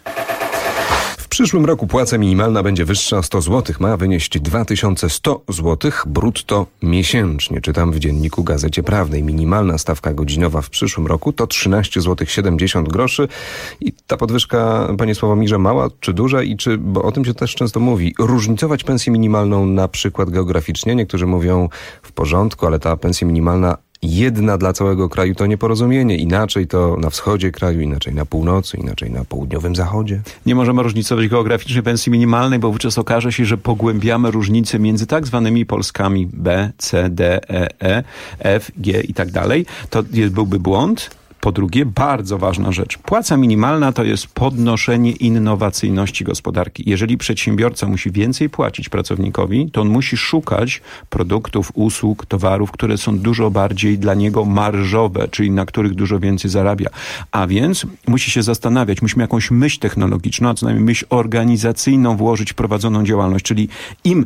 W przyszłym roku płaca minimalna będzie wyższa o 100 zł. Ma wynieść 2100 zł brutto miesięcznie. Czytam w dzienniku Gazecie Prawnej. Minimalna stawka godzinowa w przyszłym roku to 13 zł 70 groszy. I ta podwyżka, panie Sławomirze, mała czy duża? Bo o tym się też często mówi, różnicować pensję minimalną na przykład geograficznie. Niektórzy mówią w porządku, ale ta pensja minimalna jedna dla całego kraju to nieporozumienie. Inaczej to na wschodzie kraju, inaczej na północy, inaczej na południowym zachodzie. Nie możemy różnicować geograficznie pensji minimalnej, bo wówczas okaże się, że pogłębiamy różnice między tak zwanymi Polskami B, C, D, E, F, G i tak dalej. To byłby błąd. Po drugie, bardzo ważna rzecz. Płaca minimalna to jest podnoszenie innowacyjności gospodarki. Jeżeli przedsiębiorca musi więcej płacić pracownikowi, to on musi szukać produktów, usług, towarów, które są dużo bardziej dla niego marżowe, czyli na których dużo więcej zarabia. A więc musi się zastanawiać, musimy jakąś myśl technologiczną, a co najmniej myśl organizacyjną włożyć w prowadzoną działalność, czyli im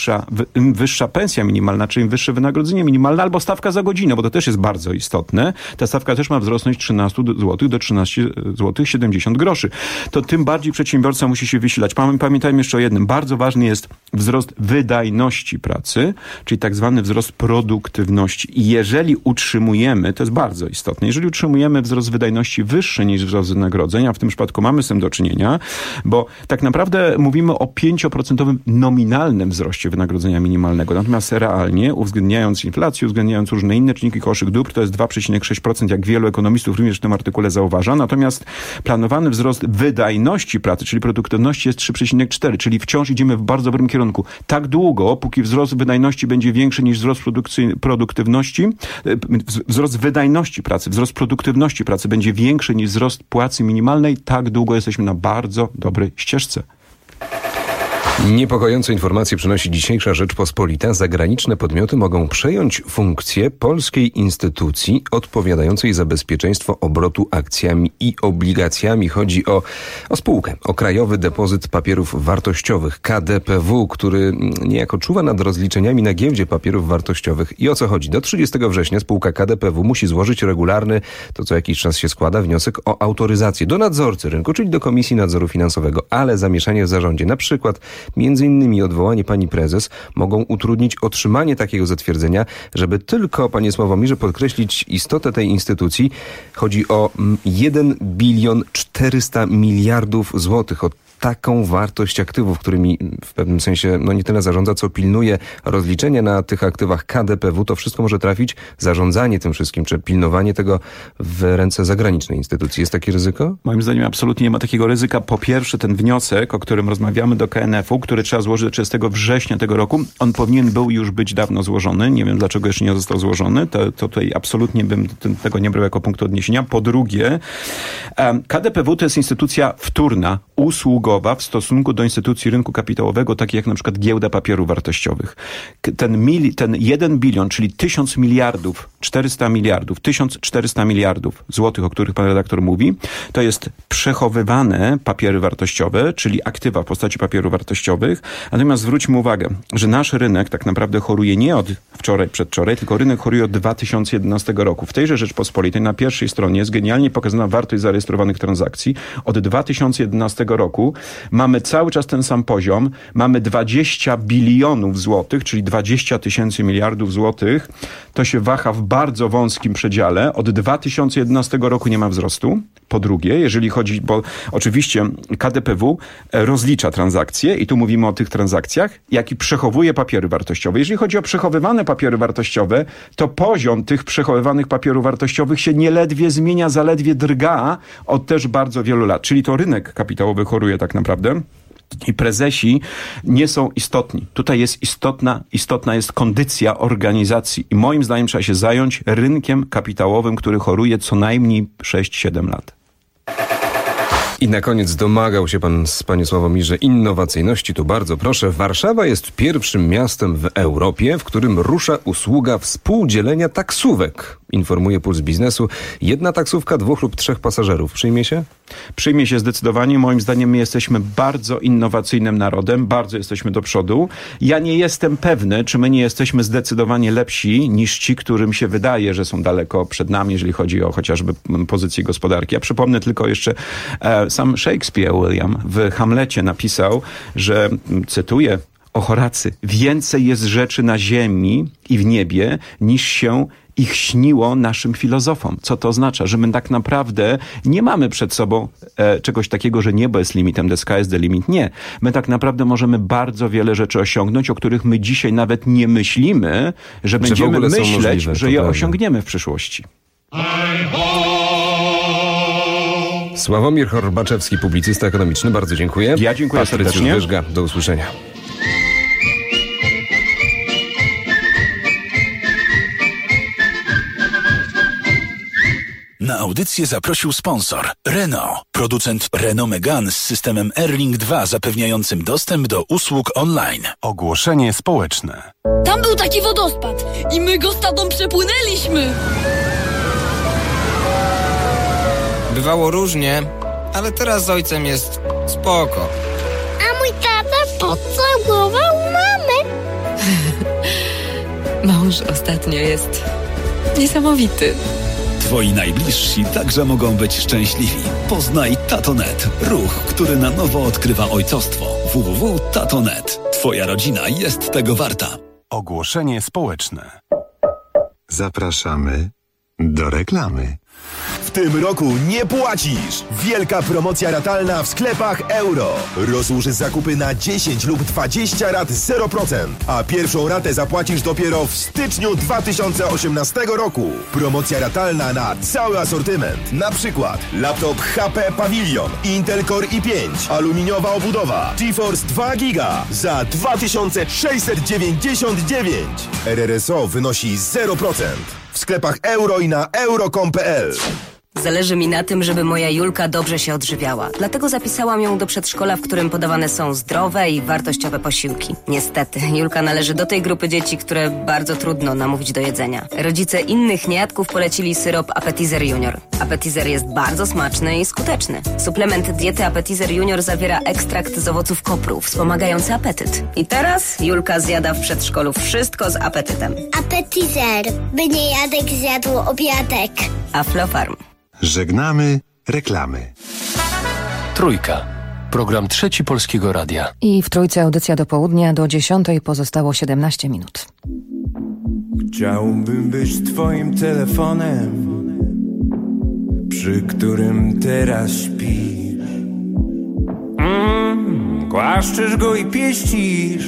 wyższa pensja minimalna, czyli im wyższe wynagrodzenie minimalne, albo stawka za godzinę, bo to też jest bardzo istotne. Ta stawka też ma wzrosnąć 13 zł do 13 zł 70 groszy. To tym bardziej przedsiębiorca musi się wysilać. Pamiętajmy jeszcze o jednym. Bardzo ważny jest wzrost wydajności pracy, czyli tak zwany wzrost produktywności. I jeżeli utrzymujemy, to jest bardzo istotne, jeżeli utrzymujemy wzrost wydajności wyższy niż wzrost wynagrodzeń, a w tym przypadku mamy z tym do czynienia, bo tak naprawdę mówimy o 5% nominalnym wzroście wynagrodzenia minimalnego. Natomiast realnie, uwzględniając inflację, uwzględniając różne inne czynniki koszyk dóbr, to jest 2,6%, jak wielu ekonomistów również w tym artykule zauważa. Natomiast planowany wzrost wydajności pracy, czyli produktywności, jest 3,4, czyli wciąż idziemy w bardzo dobrym kierunku. Tak długo, póki wzrost wydajności będzie większy niż wzrost produktywności, wzrost wydajności pracy, wzrost produktywności pracy będzie większy niż wzrost płacy minimalnej, tak długo jesteśmy na bardzo dobrej ścieżce. Niepokojące informacje przynosi dzisiejsza Rzeczpospolita. Zagraniczne podmioty mogą przejąć funkcję polskiej instytucji odpowiadającej za bezpieczeństwo obrotu akcjami i obligacjami. Chodzi o spółkę, o Krajowy Depozyt Papierów Wartościowych, KDPW, który niejako czuwa nad rozliczeniami na giełdzie papierów wartościowych. I o co chodzi? Do 30 września spółka KDPW musi złożyć regularny, to co jakiś czas się składa, wniosek o autoryzację do nadzorcy rynku, czyli do Komisji Nadzoru Finansowego, ale zamieszanie w zarządzie, na przykład między innymi odwołanie pani prezes, mogą utrudnić otrzymanie takiego zatwierdzenia. Żeby tylko, panie Sławomirze, podkreślić istotę tej instytucji, chodzi o 1 400 miliardów złotych. O taką wartość aktywów, którymi w pewnym sensie nie tyle zarządza, co pilnuje rozliczenia na tych aktywach KDPW, to wszystko może trafić, zarządzanie tym wszystkim, czy pilnowanie tego w ręce zagranicznej instytucji. Jest takie ryzyko? Moim zdaniem absolutnie nie ma takiego ryzyka. Po pierwsze, ten wniosek, o którym rozmawiamy do KNF-u, który trzeba złożyć do 30 września tego roku, on powinien był już być dawno złożony. Nie wiem, dlaczego jeszcze nie został złożony. To tutaj absolutnie bym tego nie brał jako punktu odniesienia. Po drugie, KDPW to jest instytucja wtórna, usługowa w stosunku do instytucji rynku kapitałowego, takich jak na przykład giełda papierów wartościowych. Ten 1 bilion, czyli 1000 miliardów, 400 miliardów, 1400 miliardów złotych, o których pan redaktor mówi, to jest przechowywane papiery wartościowe, czyli aktywa w postaci papierów wartościowych. Natomiast zwróćmy uwagę, że nasz rynek tak naprawdę choruje nie od wczoraj, przedwczoraj, tylko rynek choruje od 2011 roku. W tejże Rzeczpospolitej na pierwszej stronie jest genialnie pokazana wartość zarejestrowanych transakcji. Od 2011 roku mamy cały czas ten sam poziom. Mamy 20 bilionów złotych, czyli 20 tysięcy miliardów złotych. To się waha w bardzo wąskim przedziale. Od 2011 roku nie ma wzrostu. Po drugie, jeżeli chodzi, bo oczywiście KDPW rozlicza transakcje i tu mówimy o tych transakcjach, jak i przechowuje papiery wartościowe. Jeżeli chodzi o przechowywane papiery wartościowe, to poziom tych przechowywanych papierów wartościowych się nieledwie zmienia, zaledwie drga od też bardzo wielu lat. Czyli to rynek kapitałowy choruje tak naprawdę. i prezesi nie są istotni. Tutaj jest istotna jest kondycja organizacji i moim zdaniem trzeba się zająć rynkiem kapitałowym, który choruje co najmniej 6-7 lat. I na koniec domagał się pan, panie Sławomirze, innowacyjności. Tu bardzo proszę. Warszawa jest pierwszym miastem w Europie, w którym rusza usługa współdzielenia taksówek. Informuje Puls Biznesu. Jedna taksówka, 2 lub 3 pasażerów. Przyjmie się? Przyjmie się zdecydowanie. Moim zdaniem my jesteśmy bardzo innowacyjnym narodem. Bardzo jesteśmy do przodu. Ja nie jestem pewny, czy my nie jesteśmy zdecydowanie lepsi niż ci, którym się wydaje, że są daleko przed nami, jeżeli chodzi o chociażby pozycję gospodarki. Ja przypomnę tylko jeszcze sam Shakespeare, William, w Hamlecie napisał, że, cytuję, o Horacy, więcej jest rzeczy na ziemi i w niebie, niż się ich śniło naszym filozofom. Co to oznacza? Że my tak naprawdę nie mamy przed sobą czegoś takiego, że niebo jest limitem, the sky is the limit. Nie. My tak naprawdę możemy bardzo wiele rzeczy osiągnąć, o których my dzisiaj nawet nie myślimy, że będziemy myśleć, że je osiągniemy w przyszłości. Sławomir Horbaczewski, publicysta ekonomiczny. Bardzo dziękuję. Ja dziękuję serdecznie. Wyżga, do usłyszenia. Na audycję zaprosił sponsor Renault, producent Renault Megane z systemem Airlink 2 zapewniającym dostęp do usług online. Ogłoszenie społeczne. Tam był taki wodospad i my go z tatą przepłynęliśmy. Bywało różnie, ale teraz z ojcem jest spoko. A mój tata pocałował mamę. Mąż ostatnio jest niesamowity. Twoi najbliżsi także mogą być szczęśliwi. Poznaj Tatonet, ruch, który na nowo odkrywa ojcostwo. www.tatonet. Twoja rodzina jest tego warta. Ogłoszenie społeczne. Zapraszamy do reklamy. W tym roku nie płacisz! Wielka promocja ratalna w sklepach Euro. Rozłóż zakupy na 10 lub 20 rat 0%, a pierwszą ratę zapłacisz dopiero w styczniu 2018 roku. Promocja ratalna na cały asortyment. Na przykład laptop HP Pavilion, Intel Core i5, aluminiowa obudowa, GeForce 2 GB za 2699. RRSO wynosi 0%. W sklepach Euro i na euro.com.pl. Zależy mi na tym, żeby moja Julka dobrze się odżywiała. Dlatego zapisałam ją do przedszkola, w którym podawane są zdrowe i wartościowe posiłki. Niestety, Julka należy do tej grupy dzieci, które bardzo trudno namówić do jedzenia. Rodzice innych niejadków polecili syrop Appetizer Junior. Appetizer jest bardzo smaczny i skuteczny. Suplement diety Appetizer Junior zawiera ekstrakt z owoców kopru, wspomagający apetyt. I teraz Julka zjada w przedszkolu wszystko z apetytem. Appetizer, by niejadek zjadł obiadek. Aflofarm. Żegnamy reklamy. Trójka. Program Trzeci Polskiego Radia. I w Trójce audycja do południa, do 10 pozostało 17 minut. Chciałbym być twoim telefonem, przy którym teraz śpisz. Głaszczysz go i pieścisz,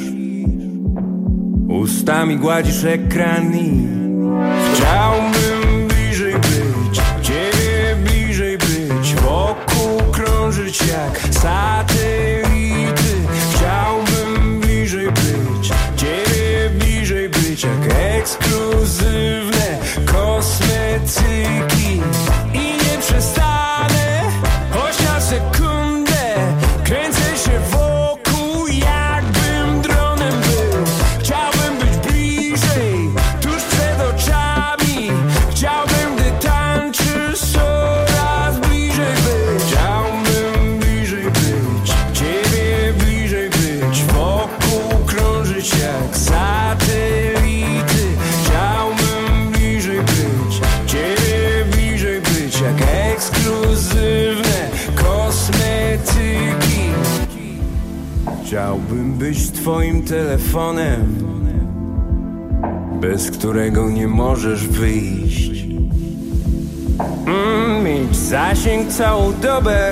ustami gładzisz ekran i chciałbym bliżej być, ciebie bliżej być, wokół krążyć jak satelity. Chciałbym bliżej być, ciebie bliżej być, jak ekskluzywne kosmetyki. I nie przestanę, choć na sekundę kręcę się wokół, jakbym dronem był. Chciałbym być bliżej, tuż przed oczami. Chciałbym, gdy tańczysz, coraz bliżej być. Chciałbym bliżej być, ciebie bliżej być, wokół krążyć jak satelity. Chciałbym bliżej być, ciebie bliżej być, jak ekskluzywne kosmetyki. Chciałbym być twoim telefonem, bez którego nie możesz wyjść. Mieć zasięg całą dobę.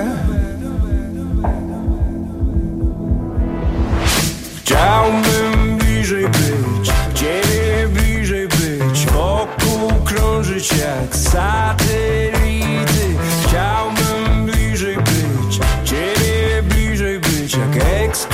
Chciałbym bliżej być, ciebie bliżej być, wokół krążyć jak satelity. Chciałbym bliżej być, ciebie bliżej być, jak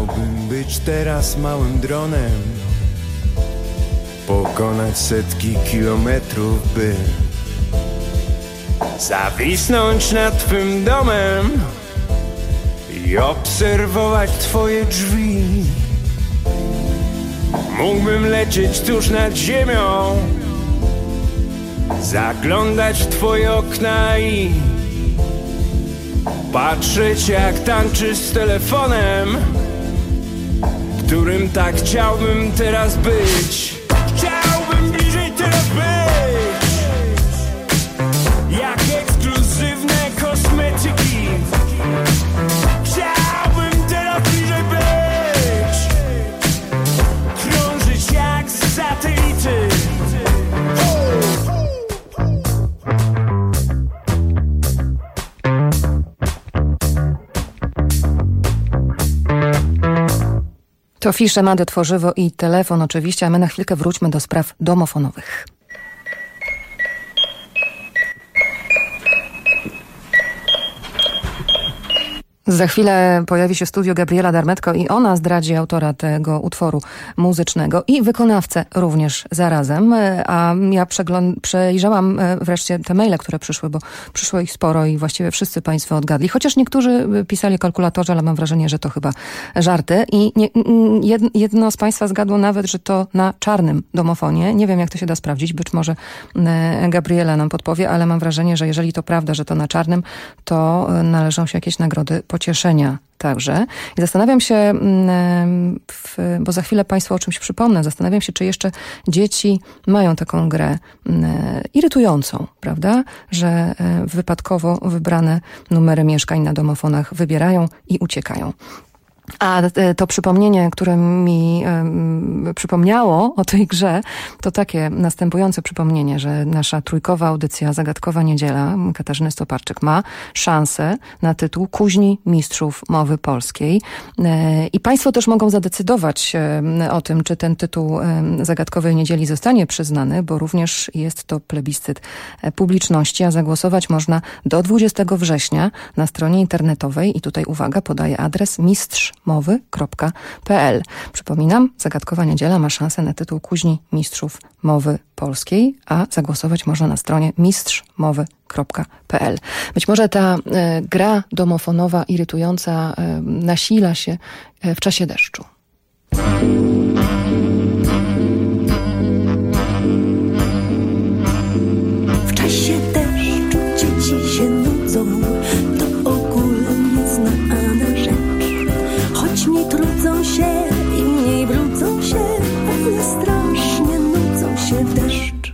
Chciałbym być teraz małym dronem, pokonać setki kilometrów, by zawisnąć nad twym domem i obserwować twoje drzwi. Mógłbym lecieć tuż nad ziemią, zaglądać w twoje okna i patrzeć, jak tańczysz z telefonem, którym tak chciałbym teraz być. Chciałbym bliżej teraz być, jak ekskluzywne kosmetyki. Chciałbym teraz bliżej być, krążyć jak satelity. To Fisze, Mady, Tworzywo i Telefon oczywiście, a my na chwilkę wróćmy do spraw domofonowych. Za chwilę pojawi się w studiu Gabriela Darmetko i ona zdradzi autora tego utworu muzycznego i wykonawcę również zarazem. A ja przejrzałam wreszcie te maile, które przyszły, bo przyszło ich sporo i właściwie wszyscy państwo odgadli. Chociaż niektórzy pisali o kalkulatorze, ale mam wrażenie, że to chyba żarty. I jedno z państwa zgadło nawet, że to na czarnym domofonie. Nie wiem, jak to się da sprawdzić. Być może Gabriela nam podpowie, ale mam wrażenie, że jeżeli to prawda, że to na czarnym, to należą się jakieś nagrody pocieszenia także. I zastanawiam się, bo za chwilę państwu o czymś przypomnę, zastanawiam się, czy jeszcze dzieci mają taką grę irytującą, prawda? Że wypadkowo wybrane numery mieszkań na domofonach wybierają i uciekają. A to przypomnienie, które mi przypomniało o tej grze, to takie następujące przypomnienie, że nasza trójkowa audycja Zagadkowa Niedziela Katarzyny Stoparczyk ma szansę na tytuł Kuźni Mistrzów Mowy Polskiej. I państwo też mogą zadecydować o tym, czy ten tytuł Zagadkowej Niedzieli zostanie przyznany, bo również jest to plebiscyt publiczności, a zagłosować można do 20 września na stronie internetowej i tutaj uwaga, podaję adres mistrzmowy.pl. Przypominam, Zagadkowa Niedziela ma szansę na tytuł Kuźni Mistrzów Mowy Polskiej, a zagłosować można na stronie mistrzmowy.pl. Być może ta gra domofonowa irytująca nasila się w czasie deszczu. W czasie deszczu dzieci się nudzą, to ogólnie znana rzecz. Choć mniej trudzą się i mniej brudzą się, ale strasznie nudzą się w deszcz.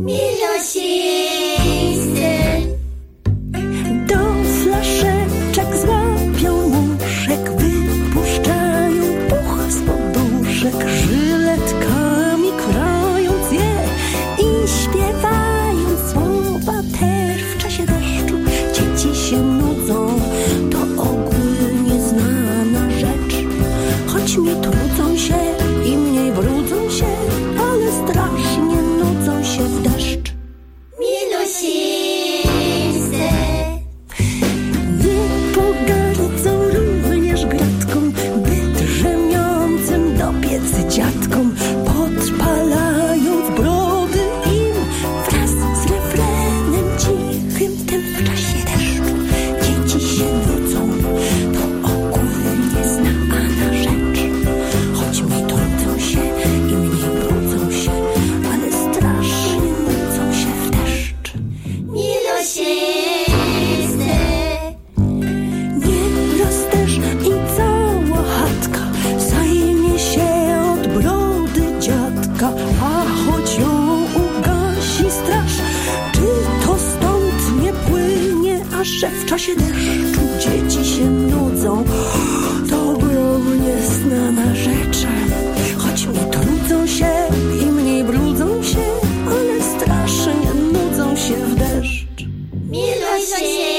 Milosisty do flaszeczek złapią muszek, wypuszczają puch z poduszek, żyletkami krając je i śpiewając słowa też w czasie deszczu. Dzieci się nudzą, to ogólnie znana rzecz. Choć mniej trudzą się i mniej brudzą się, ale strasznie nudzą się w deszcz. Milosisty nie pogardzą również gratką, by drzemiącym do piecy dziadkom, podpalając brody im wraz z refrenem cichym tym w czasie deszczu. Dzieci się nudzą, to ogólnie znana rzecz. Choć mniej trudzą się i mniej brudzą się, ale strasznie nudzą się w deszcz. Milosisty nieraz też i cała chatka zajmie się od brody dziadka, a choć ją ugasi straż, czy to stąd nie płynie, a że w czasie deszczu dzieci się nudzą, to ogromnie znana rzecz. Choć mniej trudzą się i mniej brudzą się, ale strasznie nudzą się w deszcz. Milosisty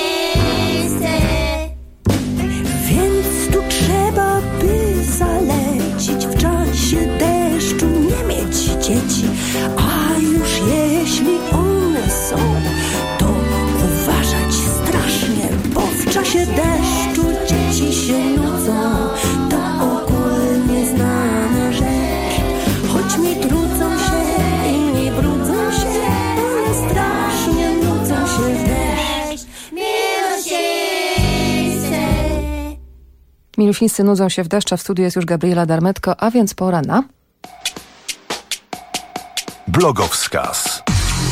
więc tu trzeba by zalecić w czasie deszczu nie mieć dzieci, a już jeśli one są, to uważać strasznie, bo w czasie deszczu dzieci się nudzą, to ogólnie dziećmi trudzą się, inni brudzą się, ale strasznie nudzą się w deszcz. Milusińscy nudzą się w deszcz, a w studiu jest już Gabriela Darmetko, a więc pora na... Blogowskaz.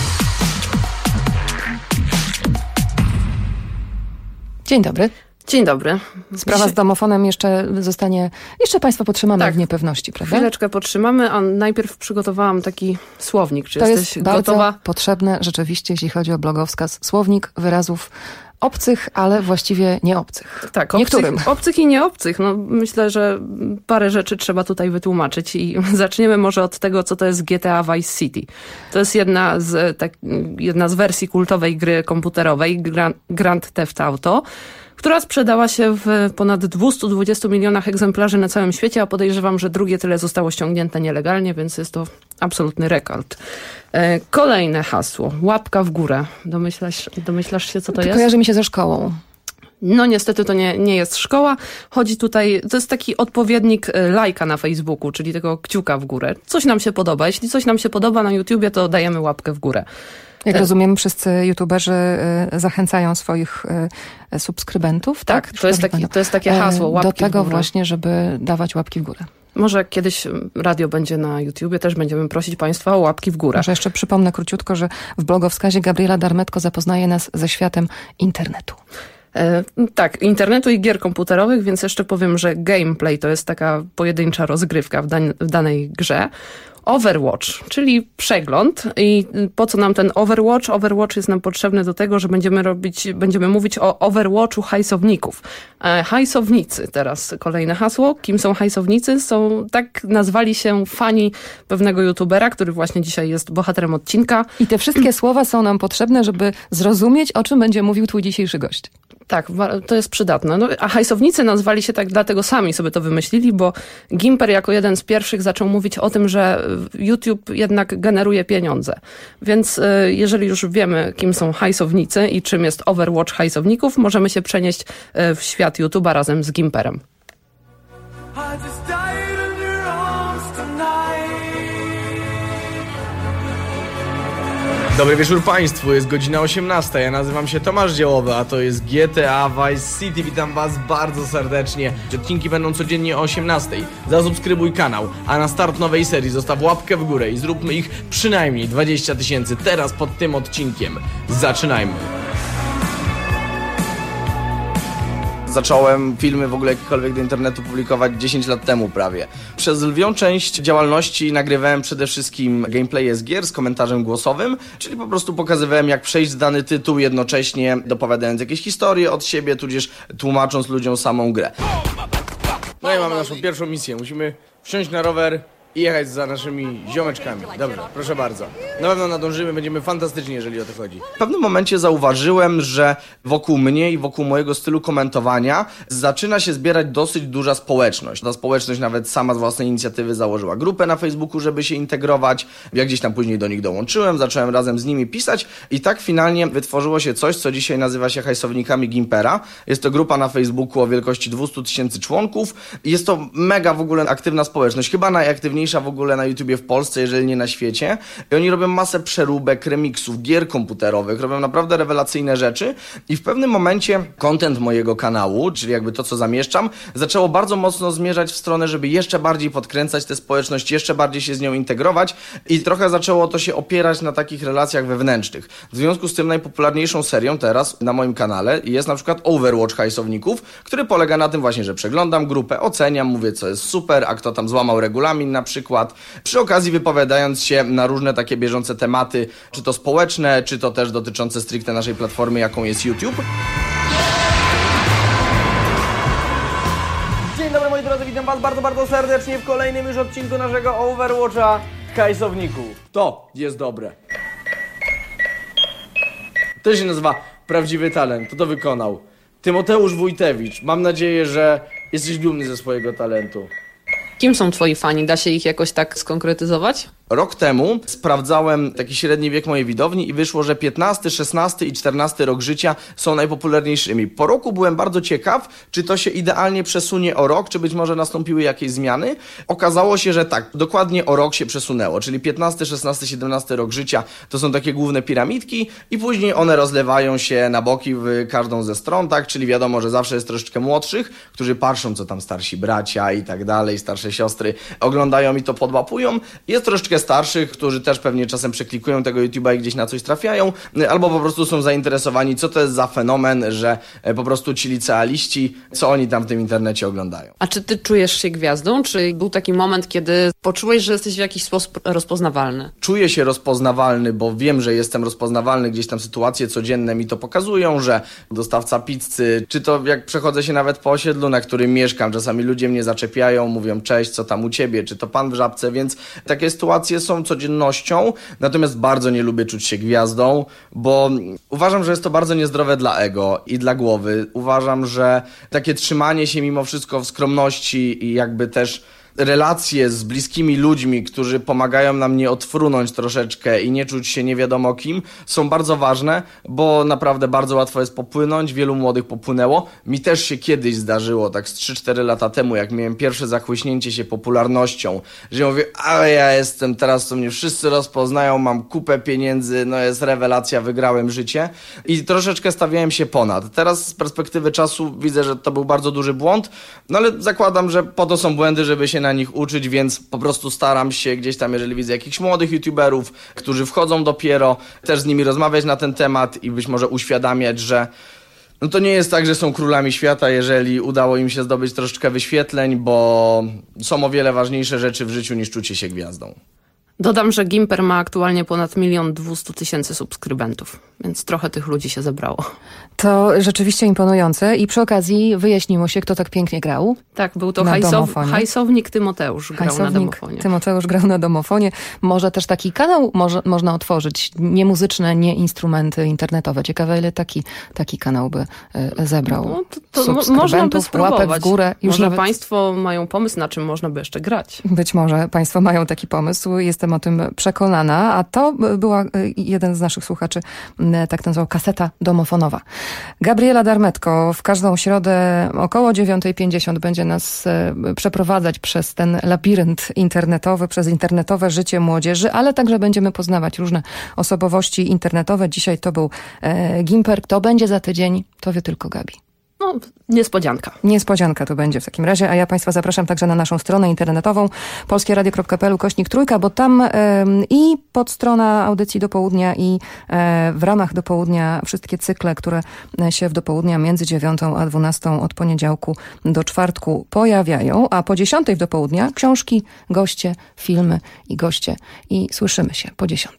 Dzień dobry. Dzień dobry. Sprawa z domofonem jeszcze Państwa podtrzymamy w niepewności, prawda? Chwileczkę podtrzymamy, a najpierw przygotowałam taki słownik. Czy to jesteś jest bardzo gotowa? potrzebne rzeczywiście, jeśli chodzi o blogowskaz. Słownik wyrazów obcych, ale właściwie nieobcych. Tak, niektórym. Obcych i nieobcych. No, myślę, że parę rzeczy trzeba tutaj wytłumaczyć i zaczniemy może od tego, co to jest GTA Vice City. To jest jedna z wersji kultowej gry komputerowej Grand Theft Auto, która sprzedała się w ponad 220 milionach egzemplarzy na całym świecie, a podejrzewam, że drugie tyle zostało ściągnięte nielegalnie, więc jest to absolutny rekord. Kolejne hasło. Łapka w górę. Domyślasz się, co to jest? Kojarzy mi się ze szkołą. No niestety to nie jest szkoła. Chodzi tutaj, to jest taki odpowiednik lajka na Facebooku, czyli tego kciuka w górę. Coś nam się podoba. Jeśli coś nam się podoba na YouTubie, to dajemy łapkę w górę. Jak rozumiem, wszyscy youtuberzy zachęcają swoich subskrybentów, tak? To jest takie hasło, łapki do tego w górę. Właśnie, żeby dawać łapki w górę. Może kiedyś radio będzie na YouTubie, też będziemy prosić Państwa o łapki w górę. Może jeszcze przypomnę króciutko, że w blogowskazie Gabriela Darmetko zapoznaje nas ze światem internetu. Tak, internetu i gier komputerowych, więc jeszcze powiem, że gameplay to jest taka pojedyncza rozgrywka w danej grze. Overwatch, czyli przegląd. I po co nam ten Overwatch? Overwatch jest nam potrzebny do tego, że będziemy mówić o Overwatchu hajsowników. Hajsownicy, teraz kolejne hasło. Kim są hajsownicy? Tak nazwali się fani pewnego youtubera, który właśnie dzisiaj jest bohaterem odcinka. I te wszystkie słowa są nam potrzebne, żeby zrozumieć, o czym będzie mówił twój dzisiejszy gość. Tak, to jest przydatne. No, a hajsownicy nazwali się tak dlatego sami sobie to wymyślili, bo Gimper jako jeden z pierwszych zaczął mówić o tym, że YouTube jednak generuje pieniądze. Więc jeżeli już wiemy, kim są hajsownicy i czym jest Overwatch hajsowników, możemy się przenieść w świat YouTube'a razem z Gimperem. Dobry wieczór Państwu, jest godzina 18, ja nazywam się Tomasz Dziełowy, a to jest GTA Vice City, witam Was bardzo serdecznie. Odcinki będą codziennie o 18, zasubskrybuj kanał, a na start nowej serii zostaw łapkę w górę i zróbmy ich przynajmniej 20 000 teraz pod tym odcinkiem. Zaczynajmy. Zacząłem filmy w ogóle jakiekolwiek do internetu publikować 10 lat temu prawie. Przez lwią część działalności nagrywałem przede wszystkim gameplaye z gier z komentarzem głosowym, czyli po prostu pokazywałem, jak przejść dany tytuł, jednocześnie dopowiadając jakieś historie od siebie, tudzież tłumacząc ludziom samą grę. No i mamy naszą pierwszą misję. Musimy wsiąść na rower i jechać za naszymi ziomeczkami. Dobrze, proszę bardzo. Na pewno nadążymy, będziemy fantastyczni, jeżeli o to chodzi. W pewnym momencie zauważyłem, że wokół mnie i wokół mojego stylu komentowania zaczyna się zbierać dosyć duża społeczność. Ta społeczność nawet sama z własnej inicjatywy założyła grupę na Facebooku, żeby się integrować. Ja gdzieś tam później do nich dołączyłem, zacząłem razem z nimi pisać i tak finalnie wytworzyło się coś, co dzisiaj nazywa się hajsownikami Gimpera. Jest to grupa na Facebooku o wielkości 200 000 członków i jest to mega w ogóle aktywna społeczność. Chyba najaktywniejsza w ogóle na YouTubie w Polsce, jeżeli nie na świecie. I oni robią masę przeróbek, remiksów, gier komputerowych, robią naprawdę rewelacyjne rzeczy i w pewnym momencie content mojego kanału, czyli jakby to, co zamieszczam, zaczęło bardzo mocno zmierzać w stronę, żeby jeszcze bardziej podkręcać tę społeczność, jeszcze bardziej się z nią integrować i trochę zaczęło to się opierać na takich relacjach wewnętrznych. W związku z tym najpopularniejszą serią teraz na moim kanale jest na przykład Overwatch hajsowników, który polega na tym właśnie, że przeglądam grupę, oceniam, mówię, co jest super, a kto tam złamał regulamin na przykład. Przy okazji wypowiadając się na różne takie bieżące tematy, czy to społeczne, czy to też dotyczące stricte naszej platformy, jaką jest YouTube. Dzień dobry moi drodzy, witam Was bardzo, bardzo serdecznie w kolejnym już odcinku naszego Overwatcha hajsowników. To jest dobre. To się nazywa prawdziwy talent, to wykonał Tymoteusz Wójtewicz. Mam nadzieję, że jesteś dumny ze swojego talentu. Kim są twoi fani? Da się ich jakoś tak skonkretyzować? Rok temu sprawdzałem taki średni wiek mojej widowni i wyszło, że 15, 16 i 14 rok życia są najpopularniejszymi. Po roku byłem bardzo ciekaw, czy to się idealnie przesunie o rok, czy być może nastąpiły jakieś zmiany. Okazało się, że tak, dokładnie o rok się przesunęło, czyli 15, 16, 17 rok życia to są takie główne piramidki i później one rozlewają się na boki w każdą ze stron, tak, czyli wiadomo, że zawsze jest troszeczkę młodszych, którzy patrzą, co tam starsi bracia i tak dalej, starsze siostry oglądają i to podłapują. Jest troszeczkę starszych, którzy też pewnie czasem przeklikują tego YouTube'a i gdzieś na coś trafiają, albo po prostu są zainteresowani, co to jest za fenomen, że po prostu ci licealiści, co oni tam w tym internecie oglądają. A czy ty czujesz się gwiazdą? Czy był taki moment, kiedy poczułeś, że jesteś w jakiś sposób rozpoznawalny? Czuję się rozpoznawalny, bo wiem, że jestem rozpoznawalny, gdzieś tam sytuacje codzienne mi to pokazują, że dostawca pizzy, czy to jak przechodzę się nawet po osiedlu, na którym mieszkam, czasami ludzie mnie zaczepiają, mówią cześć, co tam u ciebie, czy to pan w Żabce, więc takie sytuacje są codziennością, natomiast bardzo nie lubię czuć się gwiazdą, bo uważam, że jest to bardzo niezdrowe dla ego i dla głowy. Uważam, że takie trzymanie się mimo wszystko w skromności i jakby też relacje z bliskimi ludźmi, którzy pomagają nam nie odfrunąć troszeczkę i nie czuć się nie wiadomo kim, są bardzo ważne, bo naprawdę bardzo łatwo jest popłynąć, wielu młodych popłynęło. Mi też się kiedyś zdarzyło, tak z 3-4 lata temu, jak miałem pierwsze zachłyśnięcie się popularnością, że ja mówię, ale ja jestem teraz, to mnie wszyscy rozpoznają, mam kupę pieniędzy, no jest rewelacja, wygrałem życie i troszeczkę stawiałem się ponad. Teraz z perspektywy czasu widzę, że to był bardzo duży błąd, no ale zakładam, że po to są błędy, żeby się na nich uczyć, więc po prostu staram się gdzieś tam, jeżeli widzę jakichś młodych youtuberów, którzy wchodzą dopiero, też z nimi rozmawiać na ten temat i być może uświadamiać, że no to nie jest tak, że są królami świata, jeżeli udało im się zdobyć troszeczkę wyświetleń, bo są o wiele ważniejsze rzeczy w życiu niż czucie się gwiazdą. Dodam, że Gimper ma aktualnie ponad 1 200 000 subskrybentów, więc trochę tych ludzi się zebrało. To rzeczywiście imponujące i przy okazji wyjaśniło się, kto tak pięknie grał. Tak, był to hajsownik Tymoteusz grał na domofonie. Tymoteusz grał na domofonie. Może też taki kanał można otworzyć, nie muzyczne, nie instrumenty internetowe. Ciekawe, ile taki kanał by zebrał. No, to można by spróbować. Łapek w górę. Już może nawet... państwo mają pomysł, na czym można by jeszcze grać. Być może państwo mają taki pomysł. Jestem o tym przekonana, a to była jeden z naszych słuchaczy, tak nazwał, kaseta domofonowa. Gabriela Darmetko w każdą środę około 9:50 będzie nas przeprowadzać przez ten labirynt internetowy, przez internetowe życie młodzieży, ale także będziemy poznawać różne osobowości internetowe. Dzisiaj to był Gimper. Kto będzie za tydzień, to wie tylko Gabi. No, niespodzianka. Niespodzianka to będzie w takim razie, a ja państwa zapraszam także na naszą stronę internetową polskieradio.pl/trójka, bo tam i podstrona audycji do południa i w ramach do południa wszystkie cykle, które się w do południa między 9 a 12 od poniedziałku do czwartku pojawiają, a po 10 w do południa książki, goście, filmy i goście. I słyszymy się po 10.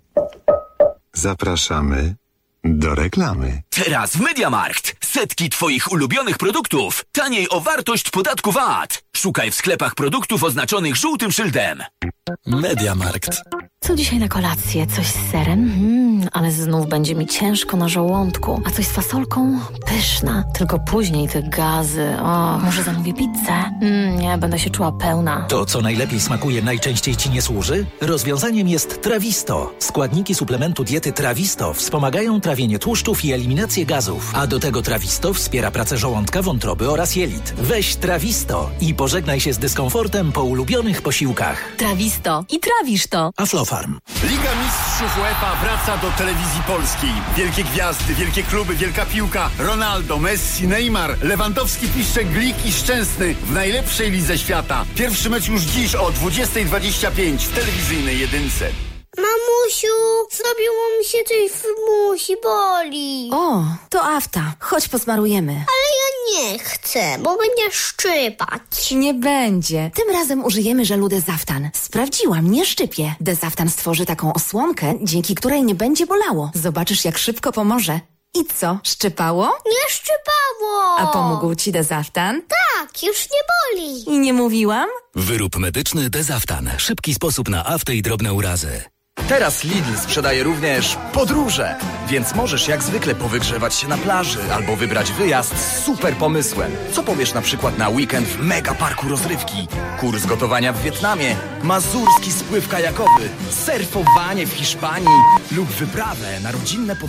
Zapraszamy do reklamy. Teraz w MediaMarkt. Setki Twoich ulubionych produktów. Taniej o wartość podatku VAT. Szukaj w sklepach produktów oznaczonych żółtym szyldem. MediaMarkt. Co dzisiaj na kolację? Coś z serem? Ale znów będzie mi ciężko na żołądku. A coś z fasolką? Pyszna. Tylko później te gazy. O, może zamówię pizzę? Nie, będę się czuła pełna. To, co najlepiej smakuje, najczęściej Ci nie służy? Rozwiązaniem jest Trawisto. Składniki suplementu diety Trawisto wspomagają trawienie tłuszczów i eliminację gazów. A do tego Trawisto wspiera pracę żołądka, wątroby oraz jelit. Weź Trawisto i pożegnaj się z dyskomfortem po ulubionych posiłkach. Trawisto i trawisz to. Aflofarm. Liga Mistrzów UEFA wraca do telewizji polskiej. Wielkie gwiazdy, wielkie kluby, wielka piłka. Ronaldo, Messi, Neymar, Lewandowski, Piszczek, Glik i Szczęsny w najlepszej lidze świata. Pierwszy mecz już dziś o 20:25 w telewizyjnej jedynce. Mamusiu, zrobiło mi się coś w musi, boli. O, to afta. Chodź posmarujemy. Ale ja nie chcę, bo będzie szczypać. Nie będzie. Tym razem użyjemy żelu Dezaftan. Sprawdziłam, nie szczypie. Dezaftan stworzy taką osłonkę, dzięki której nie będzie bolało. Zobaczysz, jak szybko pomoże. I co, szczypało? Nie szczypało. A pomógł ci Dezaftan? Tak, już nie boli. I nie mówiłam? Wyrób medyczny Dezaftan. Szybki sposób na aftę i drobne urazy. Teraz Lidl sprzedaje również podróże, więc możesz jak zwykle powygrzewać się na plaży albo wybrać wyjazd z super pomysłem. Co powiesz na przykład na weekend w mega parku rozrywki, kurs gotowania w Wietnamie, mazurski spływ kajakowy, surfowanie w Hiszpanii lub wyprawę na rodzinne